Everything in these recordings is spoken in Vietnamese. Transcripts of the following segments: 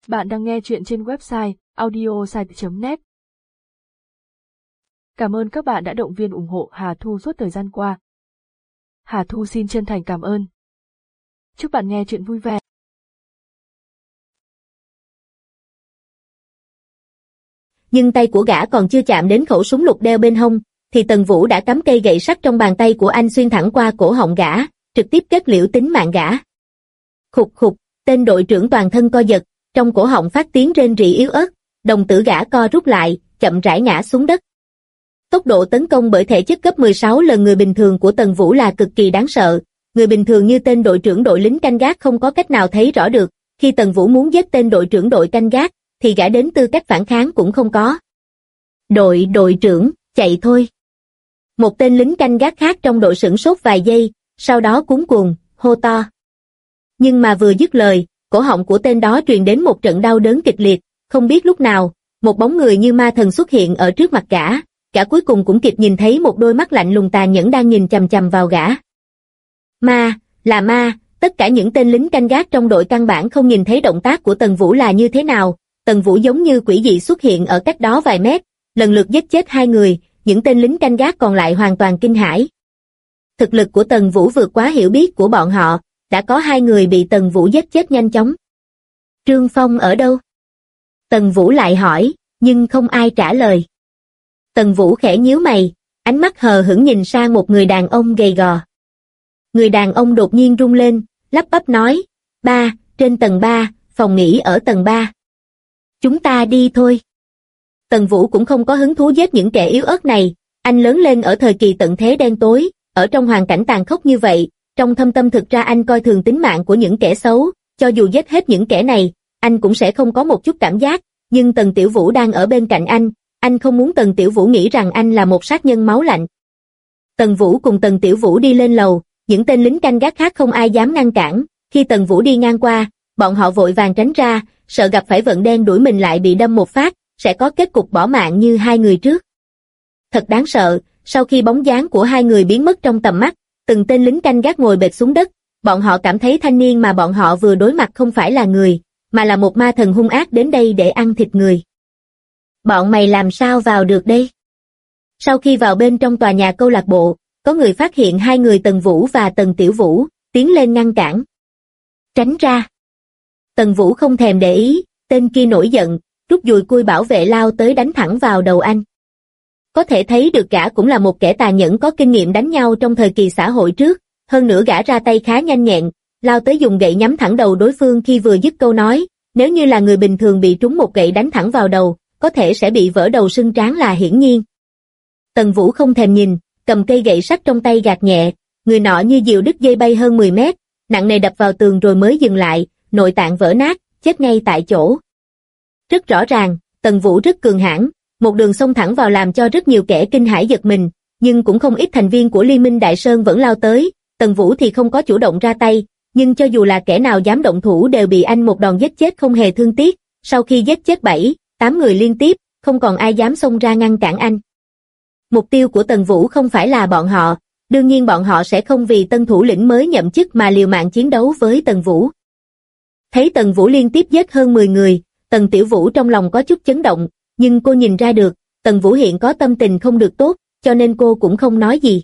Bạn đang nghe chuyện trên website audiosite.net. Cảm ơn các bạn đã động viên ủng hộ Hà Thu suốt thời gian qua. Hà Thu xin chân thành cảm ơn. Chúc bạn nghe chuyện vui vẻ. Nhưng tay của gã còn chưa chạm đến khẩu súng lục đeo bên hông, thì Tần Vũ đã cắm cây gậy sắt trong bàn tay của anh xuyên thẳng qua cổ họng gã, trực tiếp kết liễu tính mạng gã. Khục khục, tên đội trưởng toàn thân co giật, trong cổ họng phát tiếng rên rỉ yếu ớt, đồng tử gã co rút lại, chậm rãi ngã xuống đất. Tốc độ tấn công bởi thể chất gấp 16 lần người bình thường của Tần Vũ là cực kỳ đáng sợ, người bình thường như tên đội trưởng đội lính canh gác không có cách nào thấy rõ được, khi Tần Vũ muốn giết tên đội trưởng đội canh gác, thì gã đến tư cách phản kháng cũng không có. Đội trưởng, chạy thôi. Một tên lính canh gác khác trong đội sửng sốt vài giây, sau đó cuống cuồng, hô to. Nhưng mà vừa dứt lời, cổ họng của tên đó truyền đến một trận đau đớn kịch liệt, không biết lúc nào, một bóng người như ma thần xuất hiện ở trước mặt gã cuối cùng cũng kịp nhìn thấy một đôi mắt lạnh lùng tà nhẫn đang nhìn chằm chằm vào gã. Là ma, tất cả những tên lính canh gác trong đội căn bản không nhìn thấy động tác của Tần Vũ là như thế nào, Tần Vũ giống như quỷ dị xuất hiện ở cách đó vài mét, lần lượt giết chết hai người, những tên lính canh gác còn lại hoàn toàn kinh hãi. Thực lực của Tần Vũ vượt quá hiểu biết của bọn họ, đã có hai người bị Tần Vũ giết chết nhanh chóng. Trương Phong ở đâu? Tần Vũ lại hỏi, nhưng không ai trả lời. Tần Vũ khẽ nhíu mày, ánh mắt hờ hững nhìn sang một người đàn ông gầy gò. Người đàn ông đột nhiên rung lên, lắp bắp nói, trên tầng 3, phòng nghỉ ở tầng 3. Chúng ta đi thôi. Tần Vũ cũng không có hứng thú giết những kẻ yếu ớt này, anh lớn lên ở thời kỳ tận thế đen tối, ở trong hoàn cảnh tàn khốc như vậy, trong thâm tâm thực ra anh coi thường tính mạng của những kẻ xấu, cho dù giết hết những kẻ này, anh cũng sẽ không có một chút cảm giác, nhưng Tần Tiểu Vũ đang ở bên cạnh anh không muốn Tần Tiểu Vũ nghĩ rằng anh là một sát nhân máu lạnh. Tần Vũ cùng Tần Tiểu Vũ đi lên lầu, những tên lính canh gác khác không ai dám ngăn cản, khi Tần Vũ đi ngang qua, bọn họ vội vàng tránh ra, sợ gặp phải vận đen đuổi mình lại bị đâm một phát, sẽ có kết cục bỏ mạng như hai người trước. Thật đáng sợ, sau khi bóng dáng của hai người biến mất trong tầm mắt, từng tên lính canh gác ngồi bệt xuống đất, bọn họ cảm thấy thanh niên mà bọn họ vừa đối mặt không phải là người, mà là một ma thần hung ác đến đây để ăn thịt người. Bọn mày làm sao vào được đây? Sau khi vào bên trong tòa nhà câu lạc bộ, có người phát hiện hai người Tần Vũ và Tần Tiểu Vũ, tiến lên ngăn cản. Tránh ra. Tần Vũ không thèm để ý, tên kia nổi giận, rút dùi cui bảo vệ lao tới đánh thẳng vào đầu anh. Có thể thấy được gã cũng là một kẻ tàn nhẫn có kinh nghiệm đánh nhau trong thời kỳ xã hội trước, hơn nữa gã ra tay khá nhanh nhẹn, lao tới dùng gậy nhắm thẳng đầu đối phương khi vừa dứt câu nói, nếu như là người bình thường bị trúng một gậy đánh thẳng vào đầu, có thể sẽ bị vỡ đầu sưng trán là hiển nhiên. Tần Vũ không thèm nhìn, cầm cây gậy sắt trong tay gạt nhẹ, người nọ như diều đứt dây bay hơn 10 mét, nặng nề đập vào tường rồi mới dừng lại, nội tạng vỡ nát, chết ngay tại chỗ. Rất rõ ràng, Tần Vũ rất cường hãn, một đường xông thẳng vào làm cho rất nhiều kẻ kinh hãi giật mình, nhưng cũng không ít thành viên của Liên minh Đại Sơn vẫn lao tới, Tần Vũ thì không có chủ động ra tay, nhưng cho dù là kẻ nào dám động thủ đều bị anh một đòn giết chết không hề thương tiếc, sau khi giết chết 7-8 người liên tiếp, không còn ai dám xông ra ngăn cản anh. Mục tiêu của Tần Vũ không phải là bọn họ, đương nhiên bọn họ sẽ không vì tân thủ lĩnh mới nhậm chức mà liều mạng chiến đấu với Tần Vũ. Thấy Tần Vũ liên tiếp giết hơn 10 người, Tần Tiểu Vũ trong lòng có chút chấn động, nhưng cô nhìn ra được, Tần Vũ hiện có tâm tình không được tốt, cho nên cô cũng không nói gì.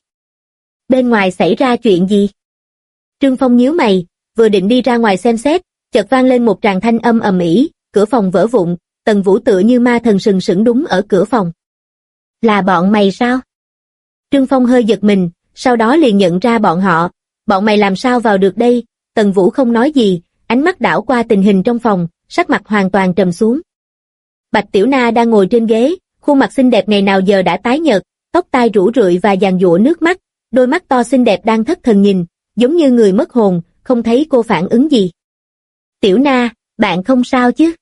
Bên ngoài xảy ra chuyện gì? Trương Phong nhíu mày, vừa định đi ra ngoài xem xét, chợt vang lên một tràng thanh âm ầm ĩ, cửa phòng vỡ vụn, Tần Vũ tựa như ma thần sừng sững đúng ở cửa phòng. Là bọn mày sao? Trương Phong hơi giật mình, sau đó liền nhận ra bọn mày làm sao vào được đây? Tần Vũ không nói gì, ánh mắt đảo qua tình hình trong phòng, sắc mặt hoàn toàn trầm xuống. Bạch Tiểu Na đang ngồi trên ghế, khuôn mặt xinh đẹp ngày nào giờ đã tái nhợt, tóc tai rũ rượi và giàn giụa nước mắt, đôi mắt to xinh đẹp đang thất thần nhìn, giống như người mất hồn, không thấy cô phản ứng gì. Tiểu Na, bạn không sao chứ?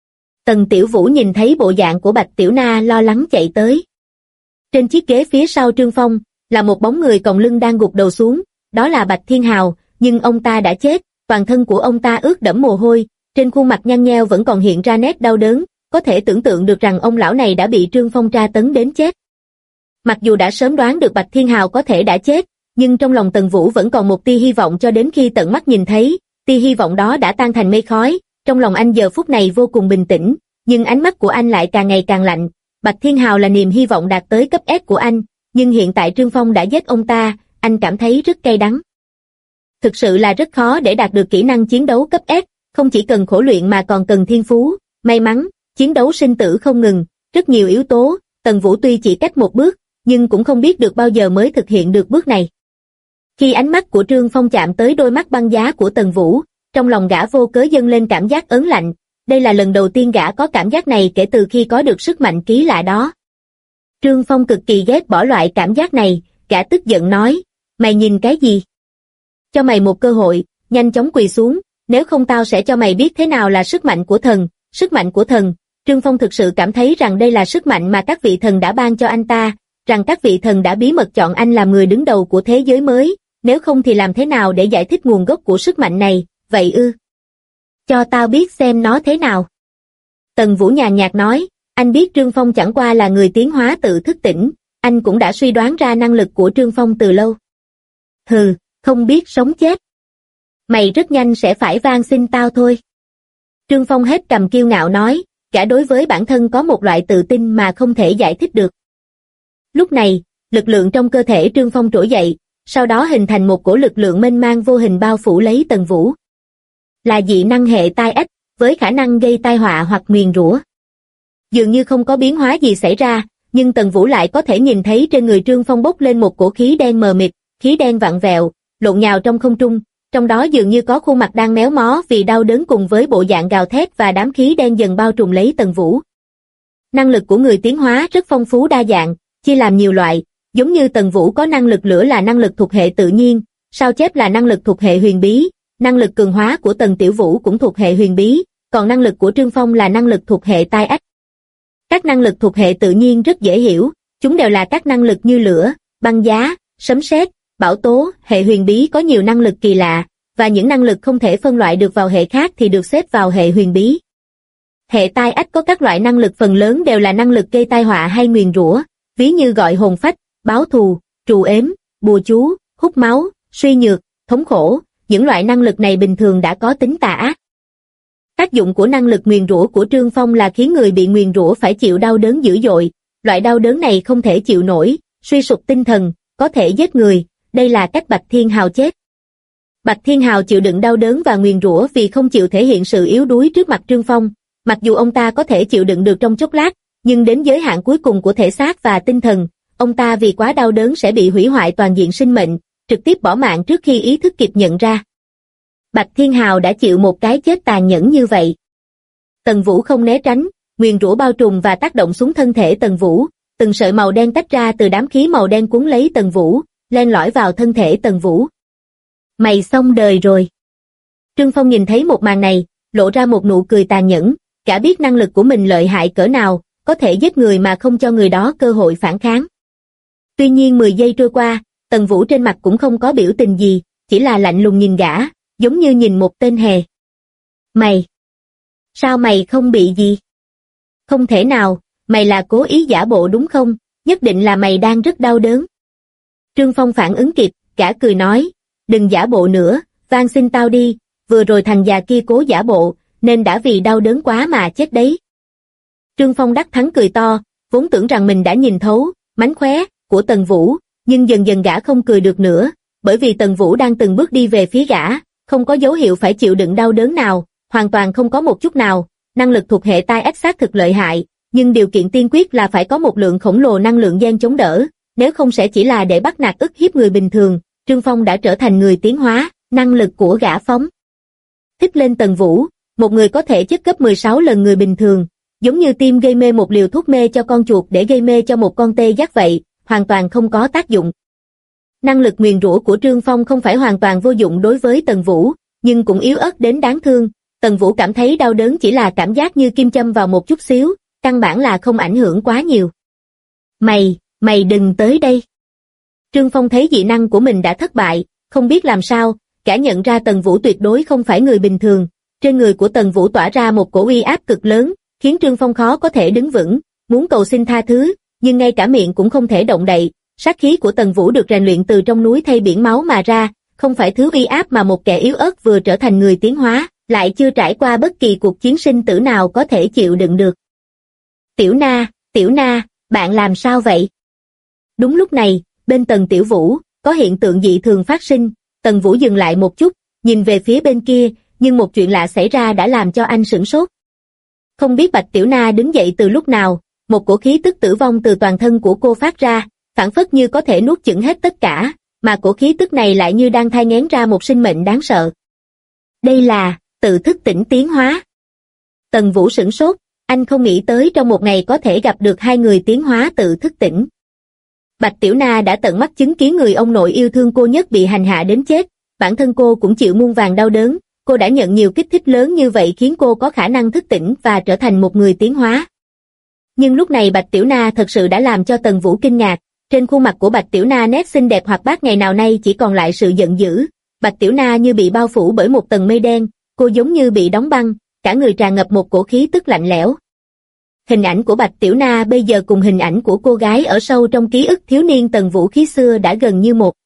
Tần Tiểu Vũ nhìn thấy bộ dạng của Bạch Tiểu Na lo lắng chạy tới. Trên chiếc ghế phía sau Trương Phong, là một bóng người còng lưng đang gục đầu xuống, đó là Bạch Thiên Hào, nhưng ông ta đã chết, toàn thân của ông ta ướt đẫm mồ hôi, trên khuôn mặt nhăn nheo vẫn còn hiện ra nét đau đớn, có thể tưởng tượng được rằng ông lão này đã bị Trương Phong tra tấn đến chết. Mặc dù đã sớm đoán được Bạch Thiên Hào có thể đã chết, nhưng trong lòng Tần Vũ vẫn còn một tia hy vọng cho đến khi tận mắt nhìn thấy, tia hy vọng đó đã tan thành mây khói, Trong lòng anh giờ phút này vô cùng bình tĩnh, nhưng ánh mắt của anh lại càng ngày càng lạnh. Bạch Thiên Hào là niềm hy vọng đạt tới cấp S của anh, nhưng hiện tại Trương Phong đã giết ông ta, anh cảm thấy rất cay đắng. Thực sự là rất khó để đạt được kỹ năng chiến đấu cấp S, không chỉ cần khổ luyện mà còn cần thiên phú, may mắn, chiến đấu sinh tử không ngừng, rất nhiều yếu tố. Tần Vũ tuy chỉ cách một bước, nhưng cũng không biết được bao giờ mới thực hiện được bước này. Khi ánh mắt của Trương Phong chạm tới đôi mắt băng giá của Tần Vũ, trong lòng gã vô cớ dâng lên cảm giác ớn lạnh. Đây là lần đầu tiên gã có cảm giác này kể từ khi có được sức mạnh kỳ lạ đó. Trương Phong cực kỳ ghét bỏ loại cảm giác này, gã tức giận nói, mày nhìn cái gì? Cho mày một cơ hội, nhanh chóng quỳ xuống, nếu không tao sẽ cho mày biết thế nào là sức mạnh của thần. Sức mạnh của thần. Trương Phong thực sự cảm thấy rằng đây là sức mạnh mà các vị thần đã ban cho anh ta, rằng các vị thần đã bí mật chọn anh làm người đứng đầu của thế giới mới, nếu không thì làm thế nào để giải thích nguồn gốc của sức mạnh này, vậy ư? Cho tao biết xem nó thế nào. Tần Vũ nhàn nhạt nói, anh biết Trương Phong chẳng qua là người tiến hóa tự thức tỉnh, anh cũng đã suy đoán ra năng lực của Trương Phong từ lâu. Hừ, không biết sống chết. Mày rất nhanh sẽ phải van xin tao thôi. Trương Phong hết cầm kiêu ngạo nói, cả đối với bản thân có một loại tự tin mà không thể giải thích được. Lúc này, lực lượng trong cơ thể Trương Phong trỗi dậy, sau đó hình thành một cổ lực lượng mênh mang vô hình bao phủ lấy Tần Vũ. Là dị năng hệ tai ách, với khả năng gây tai họa hoặc nguyền rủa. Dường như không có biến hóa gì xảy ra, nhưng Tần Vũ lại có thể nhìn thấy trên người Trương Phong bốc lên một cổ khí đen mờ mịt, khí đen vặn vẹo, lộn nhào trong không trung, trong đó dường như có khuôn mặt đang méo mó vì đau đớn cùng với bộ dạng gào thét và đám khí đen dần bao trùm lấy Tần Vũ. Năng lực của người tiến hóa rất phong phú đa dạng, chia làm nhiều loại, giống như Tần Vũ có năng lực lửa là năng lực thuộc hệ tự nhiên, sao chép là năng lực thuộc hệ huyền bí, năng lực cường hóa của Tần Tiểu Vũ cũng thuộc hệ huyền bí, còn năng lực của Trương Phong là năng lực thuộc hệ tai ách. Các năng lực thuộc hệ tự nhiên rất dễ hiểu, chúng đều là các năng lực như lửa, băng giá, sấm sét, bão tố. Hệ huyền bí có nhiều năng lực kỳ lạ, và những năng lực không thể phân loại được vào hệ khác thì được xếp vào hệ huyền bí. Hệ tai ách có các loại năng lực phần lớn đều là năng lực gây tai họa hay nguyền rủa, ví như gọi hồn phách, báo thù, trù ếm, bùa chú, hút máu, suy nhược, thống khổ. Những loại năng lực này bình thường đã có tính tà ác. Tác dụng của năng lực nguyền rủa của Trương Phong là khiến người bị nguyền rủa phải chịu đau đớn dữ dội, loại đau đớn này không thể chịu nổi, suy sụp tinh thần, có thể giết người, đây là cách Bạch Thiên Hào chết. Bạch Thiên Hào chịu đựng đau đớn và nguyền rủa vì không chịu thể hiện sự yếu đuối trước mặt Trương Phong, mặc dù ông ta có thể chịu đựng được trong chốc lát, nhưng đến giới hạn cuối cùng của thể xác và tinh thần, ông ta vì quá đau đớn sẽ bị hủy hoại toàn diện sinh mệnh, trực tiếp bỏ mạng trước khi ý thức kịp nhận ra. Bạch Thiên Hào đã chịu một cái chết tàn nhẫn như vậy. Tần Vũ không né tránh, nguyền rủa bao trùm và tác động xuống thân thể Tần Vũ, từng sợi màu đen tách ra từ đám khí màu đen cuốn lấy Tần Vũ, len lỏi vào thân thể Tần Vũ. Mày xong đời rồi. Trương Phong nhìn thấy một màn này, lộ ra một nụ cười tàn nhẫn, cả biết năng lực của mình lợi hại cỡ nào, có thể giết người mà không cho người đó cơ hội phản kháng. Tuy nhiên 10 giây trôi qua, Tần Vũ trên mặt cũng không có biểu tình gì, chỉ là lạnh lùng nhìn gã, giống như nhìn một tên hề. Mày! Sao mày không bị gì? Không thể nào, mày là cố ý giả bộ đúng không? Nhất định là mày đang rất đau đớn. Trương Phong phản ứng kịp, gã cười nói, đừng giả bộ nữa, van xin tao đi, vừa rồi thằng già kia cố giả bộ, nên đã vì đau đớn quá mà chết đấy. Trương Phong đắc thắng cười to, vốn tưởng rằng mình đã nhìn thấu, mánh khóe, của Tần Vũ, nhưng dần dần gã không cười được nữa, bởi vì Tần Vũ đang từng bước đi về phía gã, không có dấu hiệu phải chịu đựng đau đớn nào, hoàn toàn không có một chút nào, năng lực thuộc hệ tai ách xác thực lợi hại, nhưng điều kiện tiên quyết là phải có một lượng khổng lồ năng lượng gen chống đỡ, nếu không sẽ chỉ là để bắt nạt ức hiếp người bình thường. Trương Phong đã trở thành người tiến hóa, năng lực của gã phóng thích lên Tần Vũ, một người có thể chất gấp 16 lần người bình thường, giống như tiêm gây mê một liều thuốc mê cho con chuột để gây mê cho một con tê giác vậy, hoàn toàn không có tác dụng. Năng lực nguyền rủa của Trương Phong không phải hoàn toàn vô dụng đối với Tần Vũ, nhưng cũng yếu ớt đến đáng thương. Tần Vũ cảm thấy đau đớn chỉ là cảm giác như kim châm vào một chút xíu, căn bản là không ảnh hưởng quá nhiều. Mày đừng tới đây. Trương Phong thấy dị năng của mình đã thất bại, không biết làm sao, cả nhận ra Tần Vũ tuyệt đối không phải người bình thường. Trên người của Tần Vũ tỏa ra một cổ uy áp cực lớn, khiến Trương Phong khó có thể đứng vững, muốn cầu xin tha thứ, nhưng ngay cả miệng cũng không thể động đậy. Sát khí của Tần Vũ được rèn luyện từ trong núi thây biển máu mà ra, không phải thứ uy áp mà một kẻ yếu ớt vừa trở thành người tiến hóa, lại chưa trải qua bất kỳ cuộc chiến sinh tử nào có thể chịu đựng được. Tiểu Na, bạn làm sao vậy? Đúng lúc này, bên Tần Tiểu Vũ, có hiện tượng dị thường phát sinh, Tần Vũ dừng lại một chút, nhìn về phía bên kia, nhưng một chuyện lạ xảy ra đã làm cho anh sửng sốt. Không biết Bạch Tiểu Na đứng dậy từ lúc nào, một cổ khí tức tử vong từ toàn thân của cô phát ra, phảng phất như có thể nuốt chửng hết tất cả, mà cổ khí tức này lại như đang thai nghén ra một sinh mệnh đáng sợ. Đây là tự thức tỉnh tiến hóa. Tần Vũ sửng sốt, anh không nghĩ tới trong một ngày có thể gặp được hai người tiến hóa tự thức tỉnh. Bạch Tiểu Na đã tận mắt chứng kiến người ông nội yêu thương cô nhất bị hành hạ đến chết, bản thân cô cũng chịu muôn vàn đau đớn, cô đã nhận nhiều kích thích lớn như vậy khiến cô có khả năng thức tỉnh và trở thành một người tiến hóa. Nhưng lúc này Bạch Tiểu Na thật sự đã làm cho Tần Vũ kinh ngạc, trên khuôn mặt của Bạch Tiểu Na nét xinh đẹp hoạt bát ngày nào nay chỉ còn lại sự giận dữ, Bạch Tiểu Na như bị bao phủ bởi một tầng mây đen, cô giống như bị đóng băng, cả người tràn ngập một cổ khí tức lạnh lẽo. Hình ảnh của Bạch Tiểu Na bây giờ cùng hình ảnh của cô gái ở sâu trong ký ức thiếu niên Tần Vũ khi xưa đã gần như một.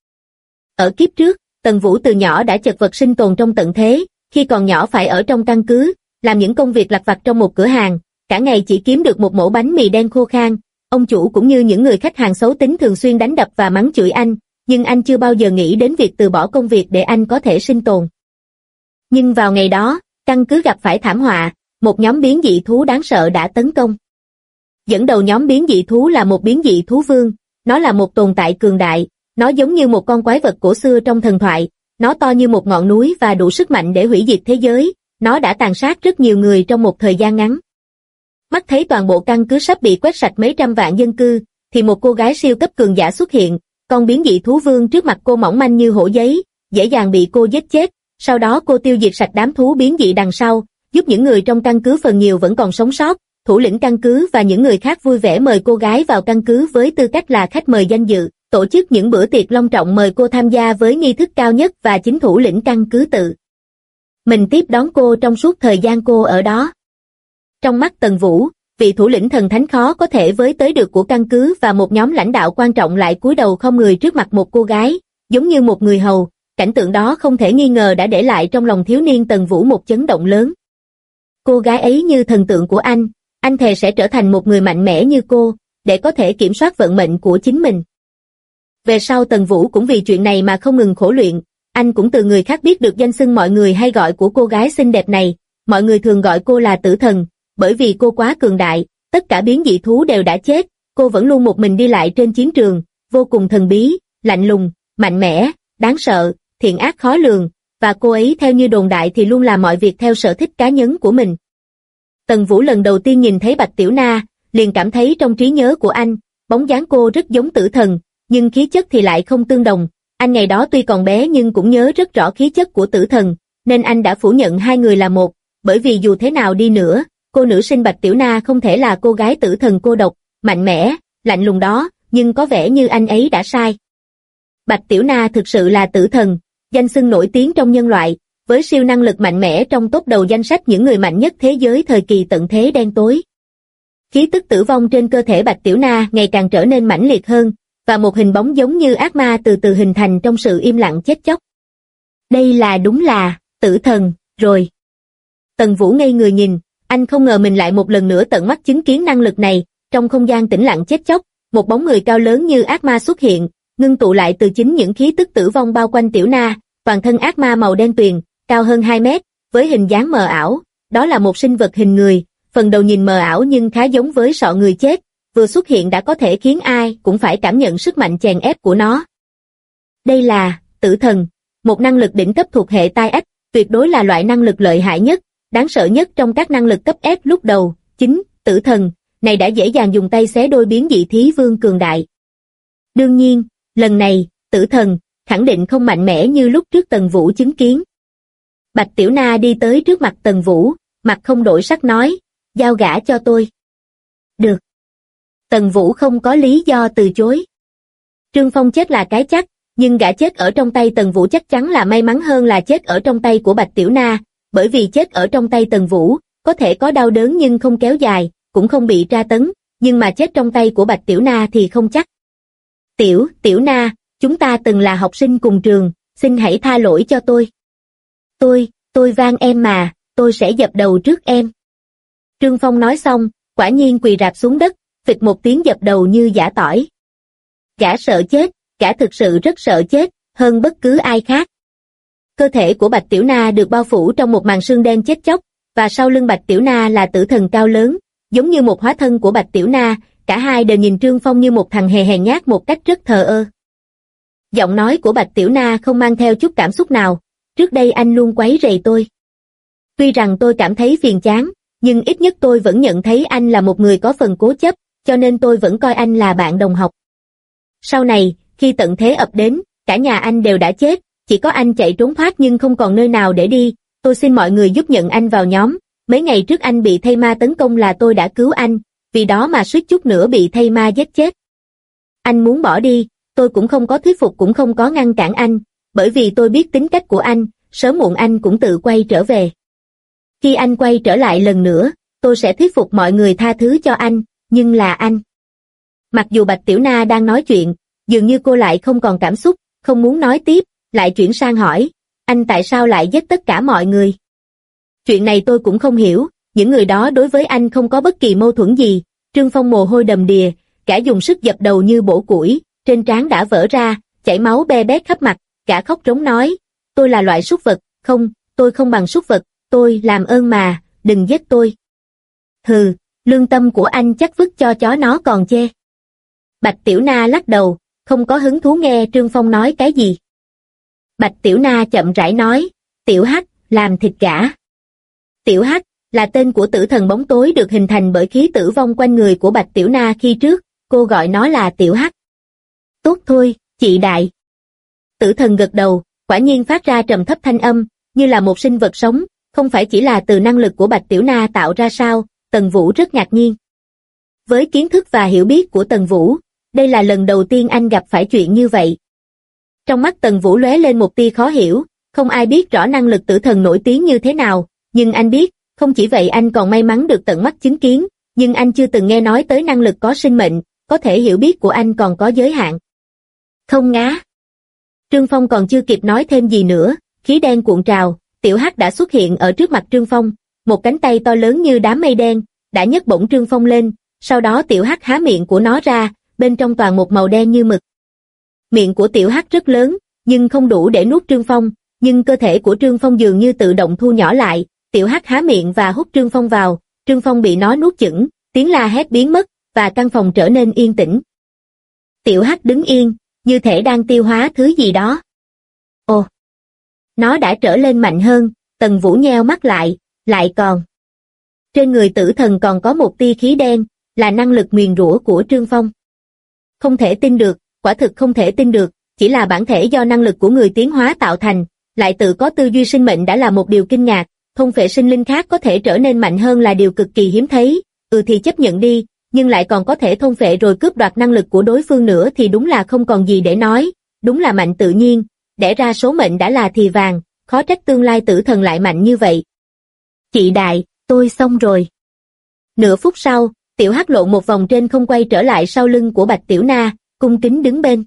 Ở kiếp trước, Tần Vũ từ nhỏ đã chật vật sinh tồn trong tận thế, khi còn nhỏ phải ở trong căn cứ, làm những công việc lặt vặt trong một cửa hàng, cả ngày chỉ kiếm được một mẩu bánh mì đen khô khan, ông chủ cũng như những người khách hàng xấu tính thường xuyên đánh đập và mắng chửi anh, nhưng anh chưa bao giờ nghĩ đến việc từ bỏ công việc để anh có thể sinh tồn. Nhưng vào ngày đó, căn cứ gặp phải thảm họa, một nhóm biến dị thú đáng sợ đã tấn công. Dẫn đầu nhóm biến dị thú là một biến dị thú vương, nó là một tồn tại cường đại, nó giống như một con quái vật cổ xưa trong thần thoại, nó to như một ngọn núi và đủ sức mạnh để hủy diệt thế giới, nó đã tàn sát rất nhiều người trong một thời gian ngắn. Mắt thấy toàn bộ căn cứ sắp bị quét sạch mấy trăm vạn dân cư, thì một cô gái siêu cấp cường giả xuất hiện, con biến dị thú vương trước mặt cô mỏng manh như hổ giấy, dễ dàng bị cô giết chết, sau đó cô tiêu diệt sạch đám thú biến dị đằng sau, giúp những người trong căn cứ phần nhiều vẫn còn sống sót, thủ lĩnh căn cứ và những người khác vui vẻ mời cô gái vào căn cứ với tư cách là khách mời danh dự, tổ chức những bữa tiệc long trọng mời cô tham gia với nghi thức cao nhất và chính thủ lĩnh căn cứ tự mình tiếp đón cô trong suốt thời gian cô ở đó. Trong mắt Tần Vũ, vị thủ lĩnh thần thánh khó có thể với tới được của căn cứ và một nhóm lãnh đạo quan trọng lại cúi đầu không người trước mặt một cô gái, giống như một người hầu, cảnh tượng đó không thể nghi ngờ đã để lại trong lòng thiếu niên Tần Vũ một chấn động lớn. Cô gái ấy như thần tượng của anh thề sẽ trở thành một người mạnh mẽ như cô, để có thể kiểm soát vận mệnh của chính mình. Về sau Tần Vũ cũng vì chuyện này mà không ngừng khổ luyện, anh cũng từ người khác biết được danh xưng mọi người hay gọi của cô gái xinh đẹp này, mọi người thường gọi cô là tử thần, bởi vì cô quá cường đại, tất cả biến dị thú đều đã chết, cô vẫn luôn một mình đi lại trên chiến trường, vô cùng thần bí, lạnh lùng, mạnh mẽ, đáng sợ, thiện ác khó lường, và cô ấy theo như đồn đại thì luôn làm mọi việc theo sở thích cá nhân của mình. Tần Vũ lần đầu tiên nhìn thấy Bạch Tiểu Na, liền cảm thấy trong trí nhớ của anh, bóng dáng cô rất giống tử thần, nhưng khí chất thì lại không tương đồng. Anh ngày đó tuy còn bé nhưng cũng nhớ rất rõ khí chất của tử thần, nên anh đã phủ nhận hai người là một, bởi vì dù thế nào đi nữa, cô nữ sinh Bạch Tiểu Na không thể là cô gái tử thần cô độc, mạnh mẽ, lạnh lùng đó, nhưng có vẻ như anh ấy đã sai. Bạch Tiểu Na thực sự là tử thần, danh xưng nổi tiếng trong nhân loại, với siêu năng lực mạnh mẽ trong top đầu danh sách những người mạnh nhất thế giới thời kỳ tận thế đen tối. Khí tức tử vong trên cơ thể Bạch Tiểu Na ngày càng trở nên mãnh liệt hơn, và một hình bóng giống như ác ma từ từ hình thành trong sự im lặng chết chóc. Đây là đúng là tử thần, rồi. Tần Vũ ngây người nhìn, anh không ngờ mình lại một lần nữa tận mắt chứng kiến năng lực này, trong không gian tĩnh lặng chết chóc, một bóng người cao lớn như ác ma xuất hiện, ngưng tụ lại từ chính những khí tức tử vong bao quanh Tiểu Na, toàn thân ác ma màu đen tuyền, cao hơn 2 mét, với hình dáng mờ ảo, đó là một sinh vật hình người, phần đầu nhìn mờ ảo nhưng khá giống với sọ người chết, vừa xuất hiện đã có thể khiến ai cũng phải cảm nhận sức mạnh chèn ép của nó. Đây là tử thần, một năng lực đỉnh cấp thuộc hệ tai ách, tuyệt đối là loại năng lực lợi hại nhất, đáng sợ nhất trong các năng lực cấp ép lúc đầu, chính tử thần này đã dễ dàng dùng tay xé đôi biến dị thí vương cường đại. Đương nhiên, lần này, tử thần khẳng định không mạnh mẽ như lúc trước Tần Vũ chứng kiến. Bạch Tiểu Na đi tới trước mặt Tần Vũ, mặt không đổi sắc nói, giao gã cho tôi. Được. Tần Vũ không có lý do từ chối. Trương Phong chết là cái chắc, nhưng gã chết ở trong tay Tần Vũ chắc chắn là may mắn hơn là chết ở trong tay của Bạch Tiểu Na, bởi vì chết ở trong tay Tần Vũ, có thể có đau đớn nhưng không kéo dài, cũng không bị tra tấn, nhưng mà chết trong tay của Bạch Tiểu Na thì không chắc. Tiểu Na, chúng ta từng là học sinh cùng trường, xin hãy tha lỗi cho tôi. Tôi van em mà, tôi sẽ dập đầu trước em. Trương Phong nói xong, quả nhiên quỳ rạp xuống đất, phịch một tiếng dập đầu như giã tỏi. Gã sợ chết, gã thực sự rất sợ chết, hơn bất cứ ai khác. Cơ thể của Bạch Tiểu Na được bao phủ trong một màn sương đen chết chóc, và sau lưng Bạch Tiểu Na là tử thần cao lớn, giống như một hóa thân của Bạch Tiểu Na, cả hai đều nhìn Trương Phong như một thằng hèn nhát một cách rất thờ ơ. Giọng nói của Bạch Tiểu Na không mang theo chút cảm xúc nào, trước đây anh luôn quấy rầy tôi. Tuy rằng tôi cảm thấy phiền chán, nhưng ít nhất tôi vẫn nhận thấy anh là một người có phần cố chấp, cho nên tôi vẫn coi anh là bạn đồng học. Sau này, khi tận thế ập đến, cả nhà anh đều đã chết, chỉ có anh chạy trốn thoát nhưng không còn nơi nào để đi, tôi xin mọi người giúp nhận anh vào nhóm, mấy ngày trước anh bị thây ma tấn công là tôi đã cứu anh, vì đó mà suýt chút nữa bị thây ma giết chết. Anh muốn bỏ đi, tôi cũng không có thuyết phục cũng không có ngăn cản anh, bởi vì tôi biết tính cách của anh, sớm muộn anh cũng tự quay trở về. Khi anh quay trở lại lần nữa, tôi sẽ thuyết phục mọi người tha thứ cho anh, nhưng là anh. Mặc dù Bạch Tiểu Na đang nói chuyện, dường như cô lại không còn cảm xúc, không muốn nói tiếp, lại chuyển sang hỏi, anh tại sao lại giết tất cả mọi người? Chuyện này tôi cũng không hiểu, những người đó đối với anh không có bất kỳ mâu thuẫn gì. Trương Phong mồ hôi đầm đìa, gã dùng sức dập đầu như bổ củi, trên trán đã vỡ ra, chảy máu be bét khắp mặt, gã khóc rống nói, tôi là loại súc vật, không, tôi không bằng súc vật, tôi làm ơn mà, đừng giết tôi. Hừ, lương tâm của anh chắc vứt cho chó nó còn chê. Bạch Tiểu Na lắc đầu, không có hứng thú nghe Trương Phong nói cái gì. Bạch Tiểu Na chậm rãi nói, Tiểu Hắc, làm thịt gã. Tiểu Hắc là tên của tử thần bóng tối được hình thành bởi khí tử vong quanh người của Bạch Tiểu Na khi trước, cô gọi nó là Tiểu Hắc. Tốt thôi, chị đại. Tử thần gật đầu, quả nhiên phát ra trầm thấp thanh âm, như là một sinh vật sống, không phải chỉ là từ năng lực của Bạch Tiểu Na tạo ra sao. Tần Vũ rất ngạc nhiên. Với kiến thức và hiểu biết của Tần Vũ, đây là lần đầu tiên anh gặp phải chuyện như vậy. Trong mắt Tần Vũ lóe lên một tia khó hiểu, không ai biết rõ năng lực tử thần nổi tiếng như thế nào, nhưng anh biết, không chỉ vậy anh còn may mắn được tận mắt chứng kiến, nhưng anh chưa từng nghe nói tới năng lực có sinh mệnh, có thể hiểu biết của anh còn có giới hạn. Không ngá. Trương Phong còn chưa kịp nói thêm gì nữa, khí đen cuộn trào, Tiểu Hắc đã xuất hiện ở trước mặt Trương Phong, một cánh tay to lớn như đám mây đen, đã nhấc bổng Trương Phong lên, sau đó Tiểu Hắc há miệng của nó ra, bên trong toàn một màu đen như mực. Miệng của Tiểu Hắc rất lớn, nhưng không đủ để nuốt Trương Phong, nhưng cơ thể của Trương Phong dường như tự động thu nhỏ lại, Tiểu Hắc há miệng và hút Trương Phong vào, Trương Phong bị nó nuốt chửng, tiếng la hét biến mất, và căn phòng trở nên yên tĩnh. Tiểu Hắc đứng yên, như thể đang tiêu hóa thứ gì đó. Ồ! Nó đã trở lên mạnh hơn, Tần Vũ nheo mắt lại còn. Trên người tử thần còn có một tia khí đen, là năng lực nguyền rủa của Trương Phong. Không thể tin được, quả thực không thể tin được, chỉ là bản thể do năng lực của người tiến hóa tạo thành, lại tự có tư duy sinh mệnh đã là một điều kinh ngạc, thôn phệ sinh linh khác có thể trở nên mạnh hơn là điều cực kỳ hiếm thấy, thì chấp nhận đi, nhưng lại còn có thể thôn phệ rồi cướp đoạt năng lực của đối phương nữa thì đúng là không còn gì để nói, đúng là mạnh tự nhiên, đẻ ra số mệnh đã là thì vàng, khó trách tương lai tử thần lại mạnh như vậy. Chị đại, tôi xong rồi. Nửa phút sau, Tiểu Hắc lộn một vòng trên không quay trở lại sau lưng của Bạch Tiểu Na, cung kính đứng bên.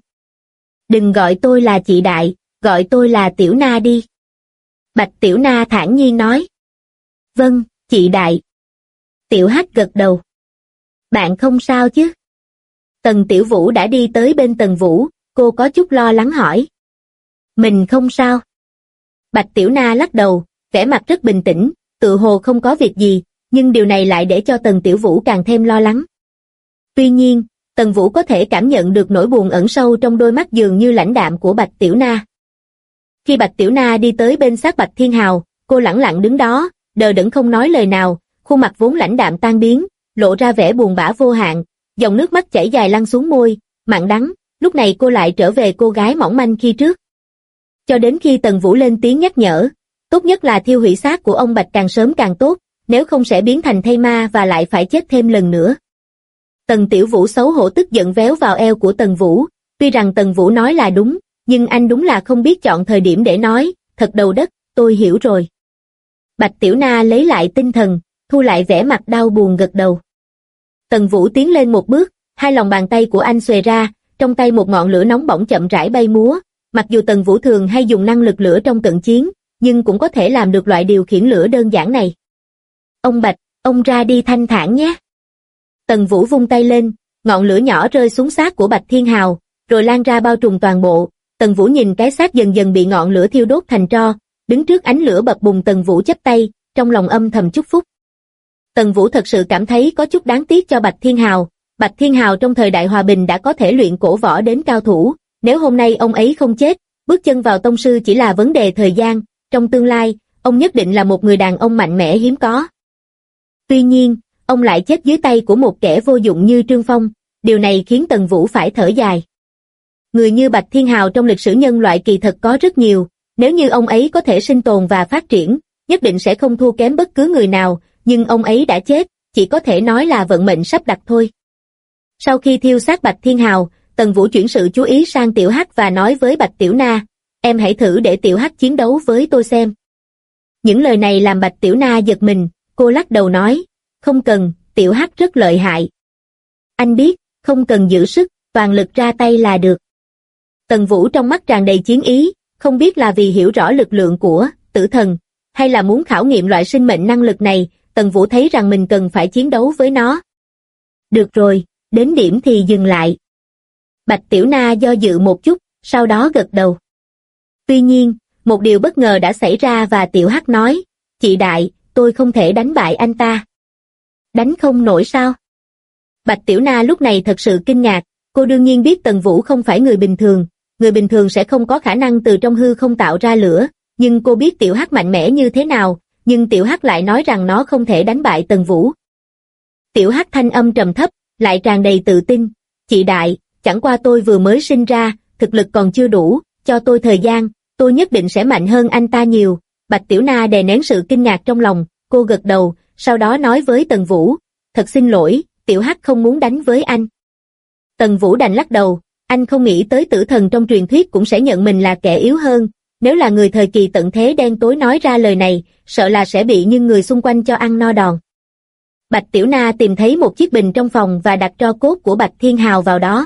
Đừng gọi tôi là chị đại, gọi tôi là Tiểu Na đi. Bạch Tiểu Na thản nhiên nói. Vâng, chị đại. Tiểu Hắc gật đầu. Bạn không sao chứ? Tần Tiểu Vũ đã đi tới bên Tần Vũ, cô có chút lo lắng hỏi. Mình không sao. Bạch Tiểu Na lắc đầu, vẻ mặt rất bình tĩnh, tự hồ không có việc gì, nhưng điều này lại để cho Tần Tiểu Vũ càng thêm lo lắng. Tuy nhiên, Tần Vũ có thể cảm nhận được nỗi buồn ẩn sâu trong đôi mắt dường như lãnh đạm của Bạch Tiểu Na. Khi Bạch Tiểu Na đi tới bên xác Bạch Thiên Hào, cô lẳng lặng đứng đó, đờ đẫn không nói lời nào, khuôn mặt vốn lãnh đạm tan biến, lộ ra vẻ buồn bã vô hạn, dòng nước mắt chảy dài lăn xuống môi, mặn đắng, lúc này cô lại trở về cô gái mỏng manh khi trước. Cho đến khi Tần Vũ lên tiếng nhắc nhở, tốt nhất là thiêu hủy xác của ông Bạch càng sớm càng tốt, nếu không sẽ biến thành thây ma và lại phải chết thêm lần nữa. Tần Tiểu Vũ xấu hổ tức giận véo vào eo của Tần Vũ, tuy rằng Tần Vũ nói là đúng, nhưng anh đúng là không biết chọn thời điểm để nói, thật đầu đất, tôi hiểu rồi. Bạch Tiểu Na lấy lại tinh thần, thu lại vẻ mặt đau buồn gật đầu. Tần Vũ tiến lên một bước, hai lòng bàn tay của anh xòe ra, trong tay một ngọn lửa nóng bỏng chậm rãi bay múa, mặc dù Tần Vũ thường hay dùng năng lực lửa trong cận chiến, nhưng cũng có thể làm được loại điều khiển lửa đơn giản này. Ông Bạch, ông ra đi thanh thản nhé. Tần Vũ vung tay lên, ngọn lửa nhỏ rơi xuống xác của Bạch Thiên Hào, rồi lan ra bao trùm toàn bộ. Tần Vũ nhìn cái xác dần dần bị ngọn lửa thiêu đốt thành tro, đứng trước ánh lửa bập bùng. Tần Vũ chắp tay, trong lòng âm thầm chúc phúc. Tần Vũ thật sự cảm thấy có chút đáng tiếc cho Bạch Thiên Hào. Bạch Thiên Hào trong thời đại hòa bình đã có thể luyện cổ võ đến cao thủ, nếu hôm nay ông ấy không chết, bước chân vào tông sư chỉ là vấn đề thời gian, trong tương lai, ông nhất định là một người đàn ông mạnh mẽ hiếm có. Tuy nhiên, ông lại chết dưới tay của một kẻ vô dụng như Trương Phong, điều này khiến Tần Vũ phải thở dài. Người như Bạch Thiên Hào trong lịch sử nhân loại kỳ thật có rất nhiều, nếu như ông ấy có thể sinh tồn và phát triển, nhất định sẽ không thua kém bất cứ người nào, nhưng ông ấy đã chết, chỉ có thể nói là vận mệnh sắp đặt thôi. Sau khi thiêu xác Bạch Thiên Hào, Tần Vũ chuyển sự chú ý sang Tiểu Hắc và nói với Bạch Tiểu Na, em hãy thử để Tiểu Hắc chiến đấu với tôi xem. Những lời này làm Bạch Tiểu Na giật mình, cô lắc đầu nói, không cần, Tiểu Hắc rất lợi hại. Anh biết, không cần giữ sức, toàn lực ra tay là được. Tần Vũ trong mắt tràn đầy chiến ý, không biết là vì hiểu rõ lực lượng của tử thần, hay là muốn khảo nghiệm loại sinh mệnh năng lực này, Tần Vũ thấy rằng mình cần phải chiến đấu với nó. Được rồi, đến điểm thì dừng lại. Bạch Tiểu Na do dự một chút, sau đó gật đầu. Tuy nhiên, một điều bất ngờ đã xảy ra và Tiểu Hắc nói, chị Đại, tôi không thể đánh bại anh ta. Đánh không nổi sao? Bạch Tiểu Na lúc này thật sự kinh ngạc, cô đương nhiên biết Tần Vũ không phải người bình thường sẽ không có khả năng từ trong hư không tạo ra lửa, nhưng cô biết Tiểu Hắc mạnh mẽ như thế nào, nhưng Tiểu Hắc lại nói rằng nó không thể đánh bại Tần Vũ. Tiểu Hắc thanh âm trầm thấp, lại tràn đầy tự tin, chị Đại, chẳng qua tôi vừa mới sinh ra, thực lực còn chưa đủ, cho tôi thời gian, tôi nhất định sẽ mạnh hơn anh ta nhiều. Bạch Tiểu Na đè nén sự kinh ngạc trong lòng, cô gật đầu, sau đó nói với Tần Vũ, thật xin lỗi, Tiểu Hắc không muốn đánh với anh. Tần Vũ đành lắc đầu, anh không nghĩ tới tử thần trong truyền thuyết cũng sẽ nhận mình là kẻ yếu hơn, nếu là người thời kỳ tận thế đen tối nói ra lời này, sợ là sẽ bị những người xung quanh cho ăn no đòn. Bạch Tiểu Na tìm thấy một chiếc bình trong phòng và đặt tro cốt của Bạch Thiên Hào vào đó.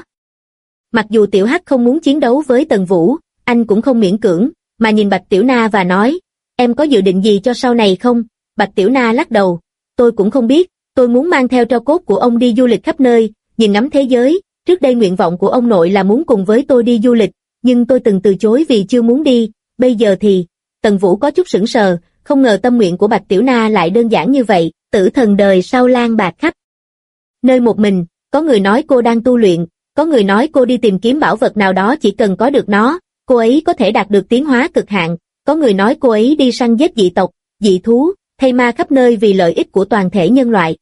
Mặc dù Tiểu Hắc không muốn chiến đấu với Tần Vũ, anh cũng không miễn cưỡng, mà nhìn Bạch Tiểu Na và nói, em có dự định gì cho sau này không? Bạch Tiểu Na lắc đầu, tôi cũng không biết, tôi muốn mang theo tro cốt của ông đi du lịch khắp nơi, nhìn ngắm thế giới, trước đây nguyện vọng của ông nội là muốn cùng với tôi đi du lịch, nhưng tôi từng từ chối vì chưa muốn đi, bây giờ thì, Tần Vũ có chút sững sờ, không ngờ tâm nguyện của Bạch Tiểu Na lại đơn giản như vậy, tử thần đời sau lang bạc khắp nơi một mình, có người nói cô đang tu luyện, có người nói cô đi tìm kiếm bảo vật nào đó chỉ cần có được nó, cô ấy có thể đạt được tiến hóa cực hạn, có người nói cô ấy đi săn giết dị tộc, dị thú, thây ma khắp nơi vì lợi ích của toàn thể nhân loại.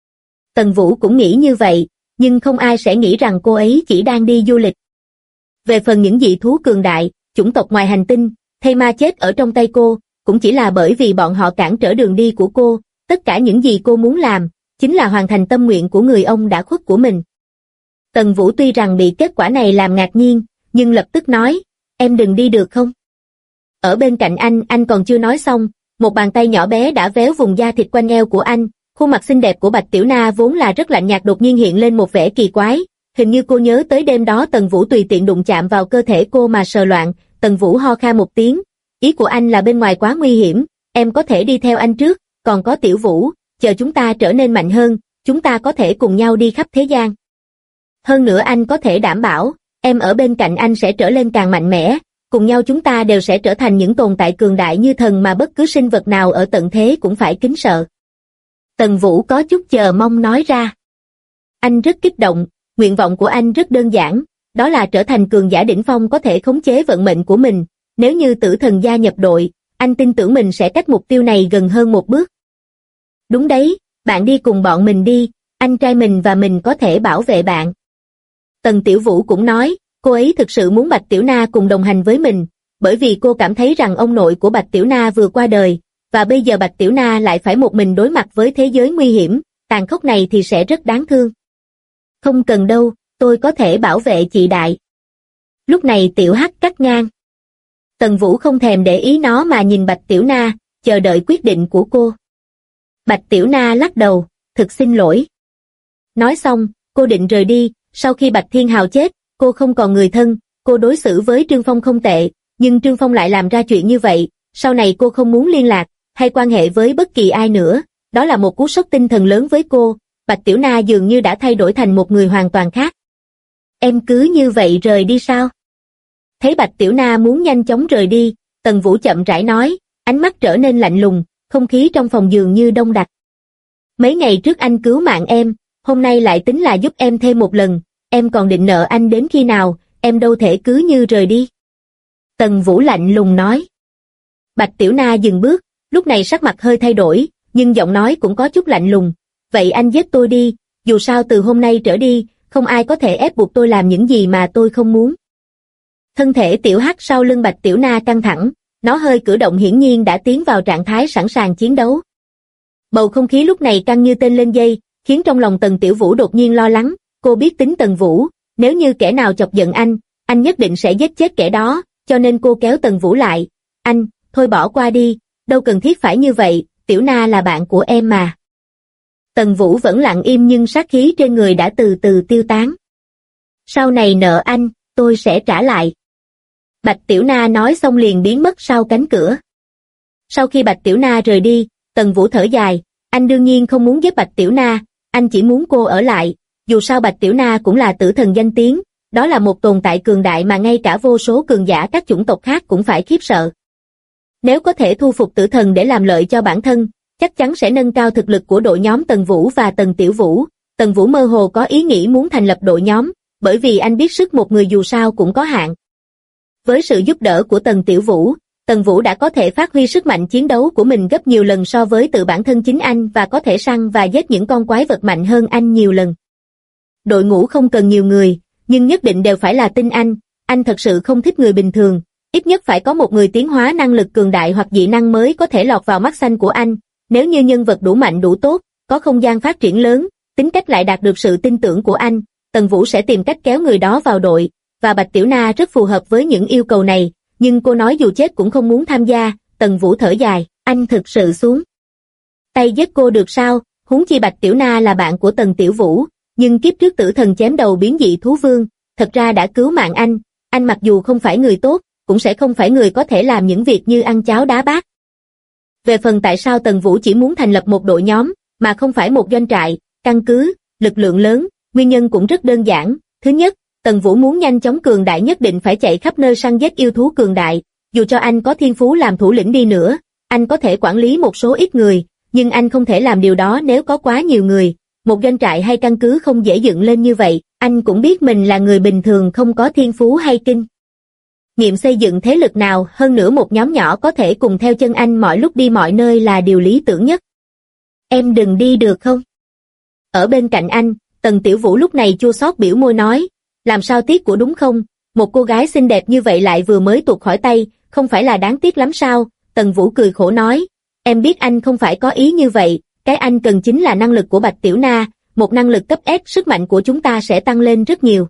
Tần Vũ cũng nghĩ như vậy, nhưng không ai sẽ nghĩ rằng cô ấy chỉ đang đi du lịch. Về phần những dị thú cường đại, chủng tộc ngoài hành tinh, thây ma chết ở trong tay cô, cũng chỉ là bởi vì bọn họ cản trở đường đi của cô, tất cả những gì cô muốn làm, chính là hoàn thành tâm nguyện của người ông đã khuất của mình. Tần Vũ tuy rằng bị kết quả này làm ngạc nhiên, nhưng lập tức nói, em đừng đi được không? Ở bên cạnh anh còn chưa nói xong, một bàn tay nhỏ bé đã véo vùng da thịt quanh eo của anh, khuôn mặt xinh đẹp của Bạch Tiểu Na vốn là rất lạnh nhạt đột nhiên hiện lên một vẻ kỳ quái, hình như cô nhớ tới đêm đó Tần Vũ tùy tiện đụng chạm vào cơ thể cô mà sờ loạn. Tần Vũ ho khan một tiếng, ý của anh là bên ngoài quá nguy hiểm, em có thể đi theo anh trước, còn có Tiểu Vũ, chờ chúng ta trở nên mạnh hơn, chúng ta có thể cùng nhau đi khắp thế gian. Hơn nữa anh có thể đảm bảo, em ở bên cạnh anh sẽ trở lên càng mạnh mẽ, cùng nhau chúng ta đều sẽ trở thành những tồn tại cường đại như thần mà bất cứ sinh vật nào ở tận thế cũng phải kính sợ. Tần Vũ có chút chờ mong nói ra. Anh rất kích động, nguyện vọng của anh rất đơn giản, đó là trở thành cường giả đỉnh phong có thể khống chế vận mệnh của mình, nếu như tử thần gia nhập đội, anh tin tưởng mình sẽ cách mục tiêu này gần hơn một bước. Đúng đấy, bạn đi cùng bọn mình đi, anh trai mình và mình có thể bảo vệ bạn. Tần Tiểu Vũ cũng nói, cô ấy thực sự muốn Bạch Tiểu Na cùng đồng hành với mình, bởi vì cô cảm thấy rằng ông nội của Bạch Tiểu Na vừa qua đời, và bây giờ Bạch Tiểu Na lại phải một mình đối mặt với thế giới nguy hiểm, tàn khốc này thì sẽ rất đáng thương. Không cần đâu, tôi có thể bảo vệ chị Đại. Lúc này Tiểu Hắc cắt ngang. Tần Vũ không thèm để ý nó mà nhìn Bạch Tiểu Na, chờ đợi quyết định của cô. Bạch Tiểu Na lắc đầu, thực xin lỗi. Nói xong, cô định rời đi, sau khi Bạch Thiên Hào chết, cô không còn người thân, cô đối xử với Trương Phong không tệ, nhưng Trương Phong lại làm ra chuyện như vậy, sau này cô không muốn liên lạc, hay quan hệ với bất kỳ ai nữa, đó là một cú sốc tinh thần lớn với cô. Bạch Tiểu Na dường như đã thay đổi thành một người hoàn toàn khác. Em cứ như vậy rời đi sao? Thấy Bạch Tiểu Na muốn nhanh chóng rời đi, Tần Vũ chậm rãi nói, ánh mắt trở nên lạnh lùng, không khí trong phòng dường như đông đặc. Mấy ngày trước anh cứu mạng em, hôm nay lại tính là giúp em thêm một lần, em còn định nợ anh đến khi nào, em đâu thể cứ như rời đi. Tần Vũ lạnh lùng nói. Bạch Tiểu Na dừng bước, lúc này sắc mặt hơi thay đổi, nhưng giọng nói cũng có chút lạnh lùng. Vậy anh giết tôi đi, dù sao từ hôm nay trở đi, không ai có thể ép buộc tôi làm những gì mà tôi không muốn. Thân thể Tiểu Hắc sau lưng Bạch Tiểu Na căng thẳng, nó hơi cử động hiển nhiên đã tiến vào trạng thái sẵn sàng chiến đấu. Bầu không khí lúc này căng như tên lên dây, khiến trong lòng Tần Tiểu Vũ đột nhiên lo lắng. Cô biết tính Tần Vũ, nếu như kẻ nào chọc giận anh nhất định sẽ giết chết kẻ đó, cho nên cô kéo Tần Vũ lại. Anh, thôi bỏ qua đi, đâu cần thiết phải như vậy, Tiểu Na là bạn của em mà. Tần Vũ vẫn lặng im nhưng sát khí trên người đã từ từ tiêu tán. Sau này nợ anh, tôi sẽ trả lại. Bạch Tiểu Na nói xong liền biến mất sau cánh cửa. Sau khi Bạch Tiểu Na rời đi, Tần Vũ thở dài, anh đương nhiên không muốn giết Bạch Tiểu Na, anh chỉ muốn cô ở lại, dù sao Bạch Tiểu Na cũng là tử thần danh tiếng, đó là một tồn tại cường đại mà ngay cả vô số cường giả các chủng tộc khác cũng phải khiếp sợ. Nếu có thể thu phục tử thần để làm lợi cho bản thân, chắc chắn sẽ nâng cao thực lực của đội nhóm Tần Vũ và Tần Tiểu Vũ. Tần Vũ mơ hồ có ý nghĩ muốn thành lập đội nhóm, bởi vì anh biết sức một người dù sao cũng có hạn. Với sự giúp đỡ của Tần Tiểu Vũ, Tần Vũ đã có thể phát huy sức mạnh chiến đấu của mình gấp nhiều lần so với tự bản thân chính anh và có thể săn và giết những con quái vật mạnh hơn anh nhiều lần. Đội ngũ không cần nhiều người, nhưng nhất định đều phải là tin anh thật sự không thích người bình thường, ít nhất phải có một người tiến hóa năng lực cường đại hoặc dị năng mới có thể lọt vào mắt xanh của anh, nếu như nhân vật đủ mạnh đủ tốt, có không gian phát triển lớn, tính cách lại đạt được sự tin tưởng của anh, Tần Vũ sẽ tìm cách kéo người đó vào đội, và Bạch Tiểu Na rất phù hợp với những yêu cầu này, nhưng cô nói dù chết cũng không muốn tham gia. Tần Vũ thở dài, anh thực sự xuống tay giết cô được sao, huống chi Bạch Tiểu Na là bạn của Tần Tiểu Vũ, nhưng kiếp trước tử thần chém đầu biến dị thú vương, thật ra đã cứu mạng anh mặc dù không phải người tốt, cũng sẽ không phải người có thể làm những việc như ăn cháo đá bát. Về phần tại sao Tần Vũ chỉ muốn thành lập một đội nhóm, mà không phải một doanh trại, căn cứ, lực lượng lớn, nguyên nhân cũng rất đơn giản. Thứ nhất, Tần Vũ muốn nhanh chóng cường đại nhất định phải chạy khắp nơi săn giết yêu thú cường đại, dù cho anh có thiên phú làm thủ lĩnh đi nữa, anh có thể quản lý một số ít người, nhưng anh không thể làm điều đó nếu có quá nhiều người. Một doanh trại hay căn cứ không dễ dựng lên như vậy, anh cũng biết mình là người bình thường không có thiên phú hay kinh nghiệm xây dựng thế lực nào, hơn nữa một nhóm nhỏ có thể cùng theo chân anh mọi lúc đi mọi nơi là điều lý tưởng nhất. Em đừng đi được không? Ở bên cạnh anh, Tần Tiểu Vũ lúc này chua xót biểu môi nói, làm sao tiếc của đúng không? Một cô gái xinh đẹp như vậy lại vừa mới tuột khỏi tay, không phải là đáng tiếc lắm sao? Tần Vũ cười khổ nói, em biết anh không phải có ý như vậy, cái anh cần chính là năng lực của Bạch Tiểu Na, một năng lực cấp S, sức mạnh của chúng ta sẽ tăng lên rất nhiều.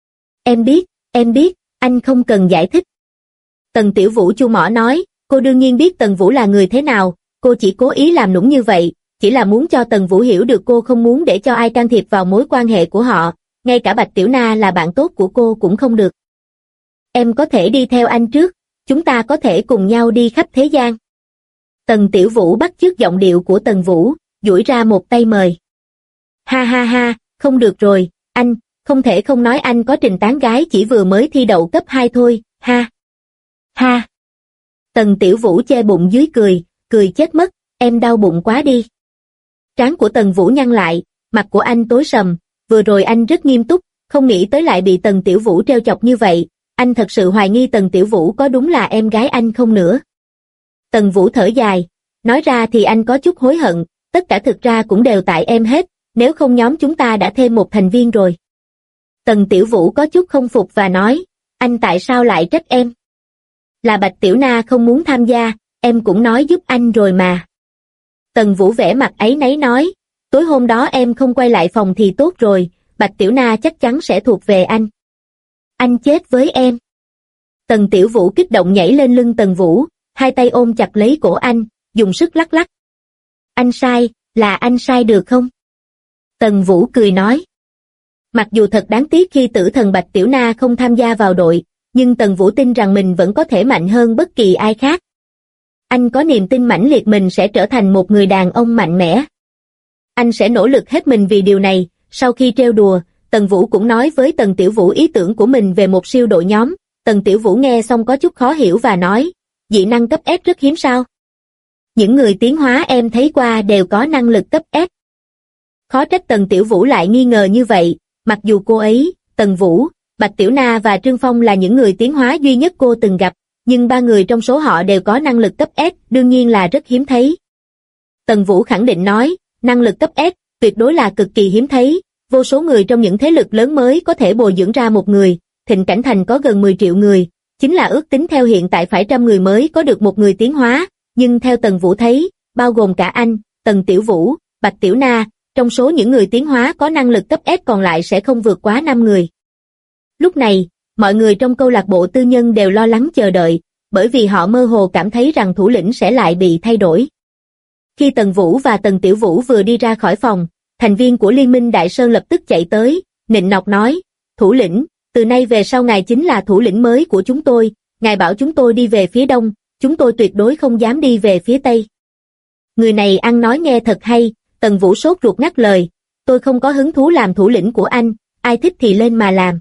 Em biết, anh không cần giải thích. Tần Tiểu Vũ chu mỏ nói, cô đương nhiên biết Tần Vũ là người thế nào, cô chỉ cố ý làm nũng như vậy, chỉ là muốn cho Tần Vũ hiểu được cô không muốn để cho ai can thiệp vào mối quan hệ của họ, ngay cả Bạch Tiểu Na là bạn tốt của cô cũng không được. Em có thể đi theo anh trước, chúng ta có thể cùng nhau đi khắp thế gian. Tần Tiểu Vũ bắt chước giọng điệu của Tần Vũ, duỗi ra một tay mời. Ha ha ha, không được rồi, anh, không thể không nói anh có trình tán gái chỉ vừa mới thi đậu cấp 2 thôi, ha. Ha. Tần Tiểu Vũ che bụng dưới cười chết mất, em đau bụng quá đi. Trán của Tần Vũ nhăn lại, mặt của anh tối sầm, vừa rồi anh rất nghiêm túc, không nghĩ tới lại bị Tần Tiểu Vũ trêu chọc như vậy, anh thật sự hoài nghi Tần Tiểu Vũ có đúng là em gái anh không nữa. Tần Vũ thở dài, nói ra thì anh có chút hối hận, tất cả thực ra cũng đều tại em hết, nếu không nhóm chúng ta đã thêm một thành viên rồi. Tần Tiểu Vũ có chút không phục và nói, anh tại sao lại trách em? Là Bạch Tiểu Na không muốn tham gia, em cũng nói giúp anh rồi mà. Tần Vũ vẻ mặt áy náy nói, tối hôm đó em không quay lại phòng thì tốt rồi, Bạch Tiểu Na chắc chắn sẽ thuộc về anh. Anh chết với em. Tần Tiểu Vũ kích động nhảy lên lưng Tần Vũ, hai tay ôm chặt lấy cổ anh, dùng sức lắc lắc. Anh sai, là anh sai được không? Tần Vũ cười nói. Mặc dù thật đáng tiếc khi tử thần Bạch Tiểu Na không tham gia vào đội, nhưng Tần Vũ tin rằng mình vẫn có thể mạnh hơn bất kỳ ai khác. Anh có niềm tin mãnh liệt mình sẽ trở thành một người đàn ông mạnh mẽ. Anh sẽ nỗ lực hết mình vì điều này. Sau khi trêu đùa, Tần Vũ cũng nói với Tần Tiểu Vũ ý tưởng của mình về một siêu đội nhóm. Tần Tiểu Vũ nghe xong có chút khó hiểu và nói, dị năng cấp S rất hiếm sao? Những người tiến hóa em thấy qua đều có năng lực cấp S. Khó trách Tần Tiểu Vũ lại nghi ngờ như vậy, mặc dù cô ấy, Tần Vũ, Bạch Tiểu Na và Trương Phong là những người tiến hóa duy nhất cô từng gặp, nhưng ba người trong số họ đều có năng lực cấp S, đương nhiên là rất hiếm thấy. Tần Vũ khẳng định nói, năng lực cấp S, tuyệt đối là cực kỳ hiếm thấy, vô số người trong những thế lực lớn mới có thể bồi dưỡng ra một người, Thịnh Cảnh Thành có gần 10 triệu người, chính là ước tính theo hiện tại phải 100 người mới có được một người tiến hóa, nhưng theo Tần Vũ thấy, bao gồm cả anh, Tần Tiểu Vũ, Bạch Tiểu Na, trong số những người tiến hóa có năng lực cấp S còn lại sẽ không vượt quá 5 người. Lúc này, mọi người trong câu lạc bộ tư nhân đều lo lắng chờ đợi, bởi vì họ mơ hồ cảm thấy rằng thủ lĩnh sẽ lại bị thay đổi. Khi Tần Vũ và Tần Tiểu Vũ vừa đi ra khỏi phòng, thành viên của Liên minh Đại Sơn lập tức chạy tới, nịnh nọt nói, thủ lĩnh, từ nay về sau ngài chính là thủ lĩnh mới của chúng tôi, ngài bảo chúng tôi đi về phía đông, chúng tôi tuyệt đối không dám đi về phía tây. Người này ăn nói nghe thật hay, Tần Vũ sốt ruột ngắt lời, tôi không có hứng thú làm thủ lĩnh của anh, ai thích thì lên mà làm.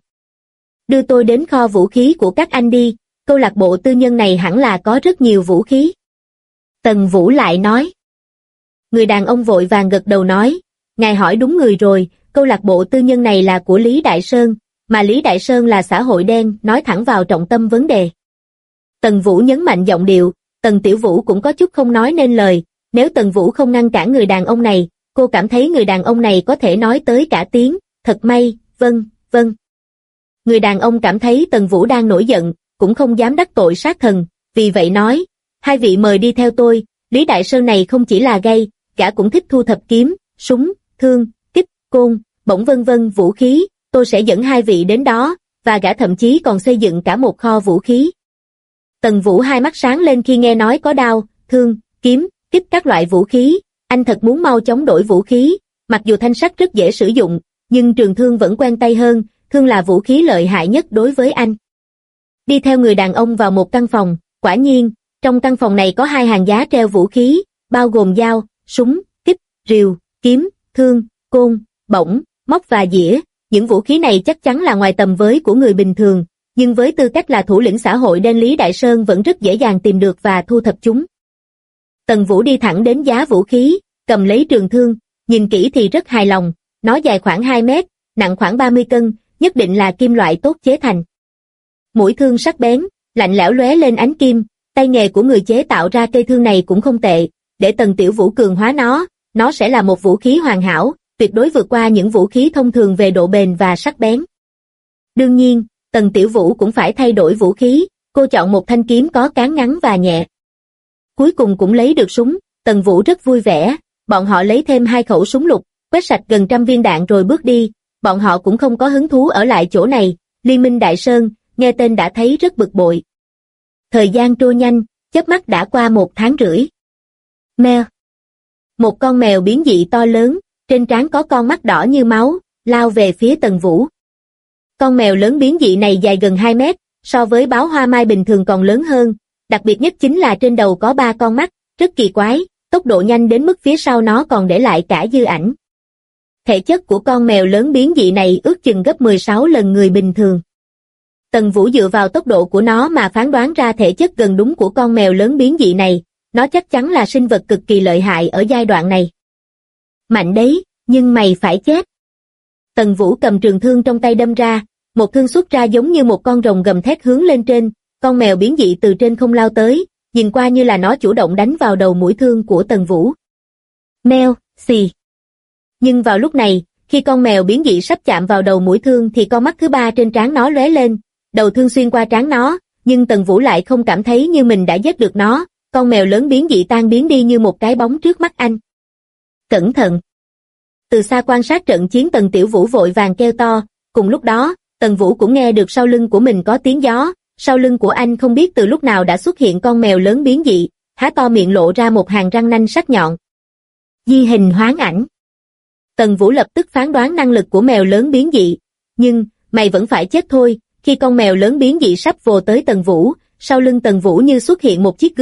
Đưa tôi đến kho vũ khí của các anh đi, câu lạc bộ tư nhân này hẳn là có rất nhiều vũ khí. Tần Vũ lại nói. Người đàn ông vội vàng gật đầu nói, ngài hỏi đúng người rồi, câu lạc bộ tư nhân này là của Lý Đại Sơn, mà Lý Đại Sơn là xã hội đen, nói thẳng vào trọng tâm vấn đề. Tần Vũ nhấn mạnh giọng điệu, Tần Tiểu Vũ cũng có chút không nói nên lời, nếu Tần Vũ không ngăn cản người đàn ông này, cô cảm thấy người đàn ông này có thể nói tới cả tiếng, thật may, vâng, vâng. Người đàn ông cảm thấy Tần Vũ đang nổi giận, cũng không dám đắc tội sát thần, vì vậy nói, hai vị mời đi theo tôi, Lý Đại Sơn này không chỉ là gay, gã cũng thích thu thập kiếm, súng, thương, kích, côn, bổng vân vân vũ khí, tôi sẽ dẫn hai vị đến đó, và gã thậm chí còn xây dựng cả một kho vũ khí. Tần Vũ hai mắt sáng lên khi nghe nói có đao, thương, kiếm, kích các loại vũ khí, anh thật muốn mau chóng đổi vũ khí, mặc dù thanh sắt rất dễ sử dụng, nhưng trường thương vẫn quen tay hơn, thương là vũ khí lợi hại nhất đối với anh. Đi theo người đàn ông vào một căn phòng, quả nhiên, trong căn phòng này có hai hàng giá treo vũ khí, bao gồm dao, súng, kích, rìu, kiếm, thương, côn, bổng, móc và dĩa. Những vũ khí này chắc chắn là ngoài tầm với của người bình thường, nhưng với tư cách là thủ lĩnh xã hội đen Lý Đại Sơn vẫn rất dễ dàng tìm được và thu thập chúng. Tần Vũ đi thẳng đến giá vũ khí, cầm lấy trường thương, nhìn kỹ thì rất hài lòng, nó dài khoảng 2 mét, nặng khoảng 30 cân, nhất định là kim loại tốt chế thành. Mũi thương sắc bén, lạnh lẽo lóe lên ánh kim, tay nghề của người chế tạo ra cây thương này cũng không tệ, để Tần Tiểu Vũ cường hóa nó sẽ là một vũ khí hoàn hảo, tuyệt đối vượt qua những vũ khí thông thường về độ bền và sắc bén. Đương nhiên, Tần Tiểu Vũ cũng phải thay đổi vũ khí, cô chọn một thanh kiếm có cán ngắn và nhẹ. Cuối cùng cũng lấy được súng, Tần Vũ rất vui vẻ, bọn họ lấy thêm 2 khẩu súng lục, quét sạch gần 100 viên đạn rồi bước đi, bọn họ cũng không có hứng thú ở lại chỗ này, Liên minh Đại Sơn, nghe tên đã thấy rất bực bội. Thời gian trôi nhanh, chớp mắt đã qua 1 tháng rưỡi. Mèo. Một con mèo biến dị to lớn, trên trán có con mắt đỏ như máu, lao về phía Tần Vũ. Con mèo lớn biến dị này dài gần 2 mét, so với báo hoa mai bình thường còn lớn hơn, đặc biệt nhất chính là trên đầu có 3 con mắt, rất kỳ quái, tốc độ nhanh đến mức phía sau nó còn để lại cả dư ảnh. Thể chất của con mèo lớn biến dị này ước chừng gấp 16 lần người bình thường. Tần Vũ dựa vào tốc độ của nó mà phán đoán ra thể chất gần đúng của con mèo lớn biến dị này, nó chắc chắn là sinh vật cực kỳ lợi hại ở giai đoạn này. Mạnh đấy, nhưng mày phải chết. Tần Vũ cầm trường thương trong tay đâm ra, một thương xuất ra giống như một con rồng gầm thét hướng lên trên, con mèo biến dị từ trên không lao tới, nhìn qua như là nó chủ động đánh vào đầu mũi thương của Tần Vũ. Mèo, xì. Nhưng vào lúc này, khi con mèo biến dị sắp chạm vào đầu mũi thương thì con mắt thứ 3 trên trán nó lóe lên, đầu thương xuyên qua trán nó, nhưng Tần Vũ lại không cảm thấy như mình đã giết được nó, con mèo lớn biến dị tan biến đi như một cái bóng trước mắt anh. Cẩn thận. Từ xa quan sát trận chiến Tần Tiểu Vũ vội vàng kêu to, cùng lúc đó, Tần Vũ cũng nghe được sau lưng của mình có tiếng gió, sau lưng của anh không biết từ lúc nào đã xuất hiện con mèo lớn biến dị, há to miệng lộ ra một hàng răng nanh sắc nhọn. Di hình hoán ảnh. Tần Vũ lập tức phán đoán năng lực của mèo lớn biến dị, nhưng, mày vẫn phải chết thôi, khi con mèo lớn biến dị sắp vồ tới Tần Vũ, sau lưng Tần Vũ như xuất hiện một chiếc gương,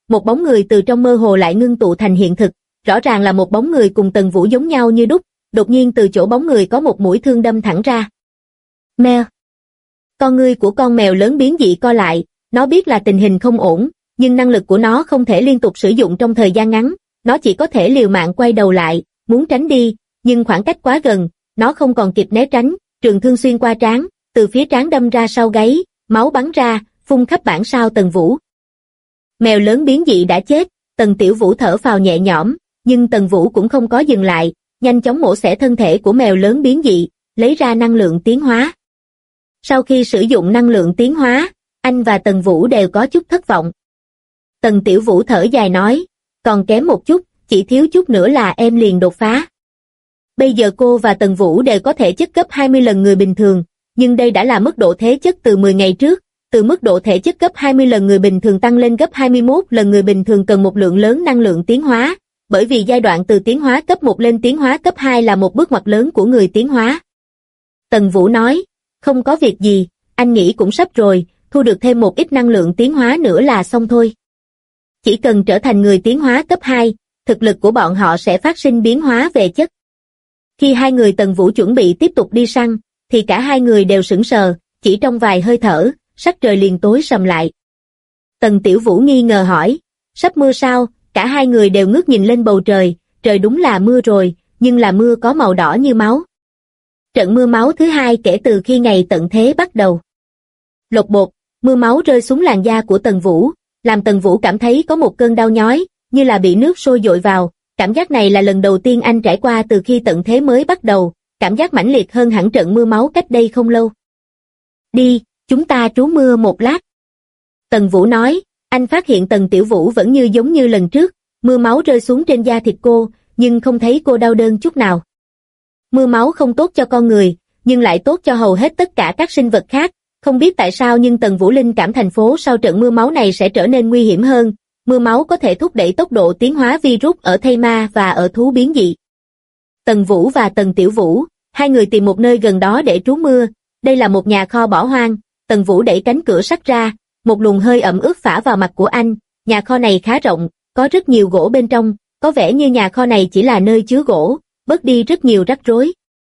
một bóng người từ trong mơ hồ lại ngưng tụ thành hiện thực, rõ ràng là một bóng người cùng Tần Vũ giống nhau như đúc, đột nhiên từ chỗ bóng người có một mũi thương đâm thẳng ra. Mèo. Con ngươi của con mèo lớn biến dị co lại, nó biết là tình hình không ổn, nhưng năng lực của nó không thể liên tục sử dụng trong thời gian ngắn, nó chỉ có thể liều mạng quay đầu lại, muốn tránh đi, nhưng khoảng cách quá gần, nó không còn kịp né tránh, trường thương xuyên qua trán, từ phía trán đâm ra sau gáy, máu bắn ra, phun khắp bản sao Tần Vũ. Mèo lớn biến dị đã chết, Tần Tiểu Vũ thở phào nhẹ nhõm, nhưng Tần Vũ cũng không có dừng lại, nhanh chóng mổ xẻ thân thể của mèo lớn biến dị, lấy ra năng lượng tiến hóa. Sau khi sử dụng năng lượng tiến hóa, anh và Tần Vũ đều có chút thất vọng. Tần Tiểu Vũ thở dài nói, còn kém một chút, chỉ thiếu chút nữa là em liền đột phá. Bây giờ cô và Tần Vũ đều có thể chất gấp 20 lần người bình thường, nhưng đây đã là mức độ thể chất từ 10 ngày trước, từ mức độ thể chất gấp 20 lần người bình thường tăng lên gấp 21 lần người bình thường cần một lượng lớn năng lượng tiến hóa, bởi vì giai đoạn từ tiến hóa cấp 1 lên tiến hóa cấp 2 là một bước ngoặt lớn của người tiến hóa. Tần Vũ nói, không có việc gì, anh nghĩ cũng sắp rồi, thu được thêm một ít năng lượng tiến hóa nữa là xong thôi. Chỉ cần trở thành người tiến hóa cấp 2, thực lực của bọn họ sẽ phát sinh biến hóa về chất. Khi hai người Tần Vũ chuẩn bị tiếp tục đi săn, thì cả hai người đều sững sờ, chỉ trong vài hơi thở, sắc trời liền tối sầm lại. Tần Tiểu Vũ nghi ngờ hỏi, sắp mưa sao? Cả hai người đều ngước nhìn lên bầu trời, trời đúng là mưa rồi, nhưng là mưa có màu đỏ như máu. Trận mưa máu thứ hai kể từ khi ngày tận thế bắt đầu. Lột bột, mưa máu rơi xuống làn da của Tần Vũ, làm Tần Vũ cảm thấy có một cơn đau nhói, như là bị nước sôi dội vào. Cảm giác này là lần đầu tiên anh trải qua từ khi tận thế mới bắt đầu, cảm giác mãnh liệt hơn hẳn trận mưa máu cách đây không lâu. Đi, chúng ta trú mưa một lát. Tần Vũ nói, anh phát hiện Tần Tiểu Vũ vẫn giống như lần trước, mưa máu rơi xuống trên da thịt cô, nhưng không thấy cô đau đớn chút nào. Mưa máu không tốt cho con người, nhưng lại tốt cho hầu hết tất cả các sinh vật khác, không biết tại sao nhưng Tần Vũ linh cảm thành phố sau trận mưa máu này sẽ trở nên nguy hiểm hơn. Mưa máu có thể thúc đẩy tốc độ tiến hóa virus ở thây ma và ở thú biến dị. Tần Vũ và Tần Tiểu Vũ, hai người tìm một nơi gần đó để trú mưa, đây là một nhà kho bỏ hoang. Tần Vũ đẩy cánh cửa sắt ra, một luồng hơi ẩm ướt phả vào mặt của anh, nhà kho này khá rộng, có rất nhiều gỗ bên trong, có vẻ như nhà kho này chỉ là nơi chứa gỗ, bớt đi rất nhiều rắc rối.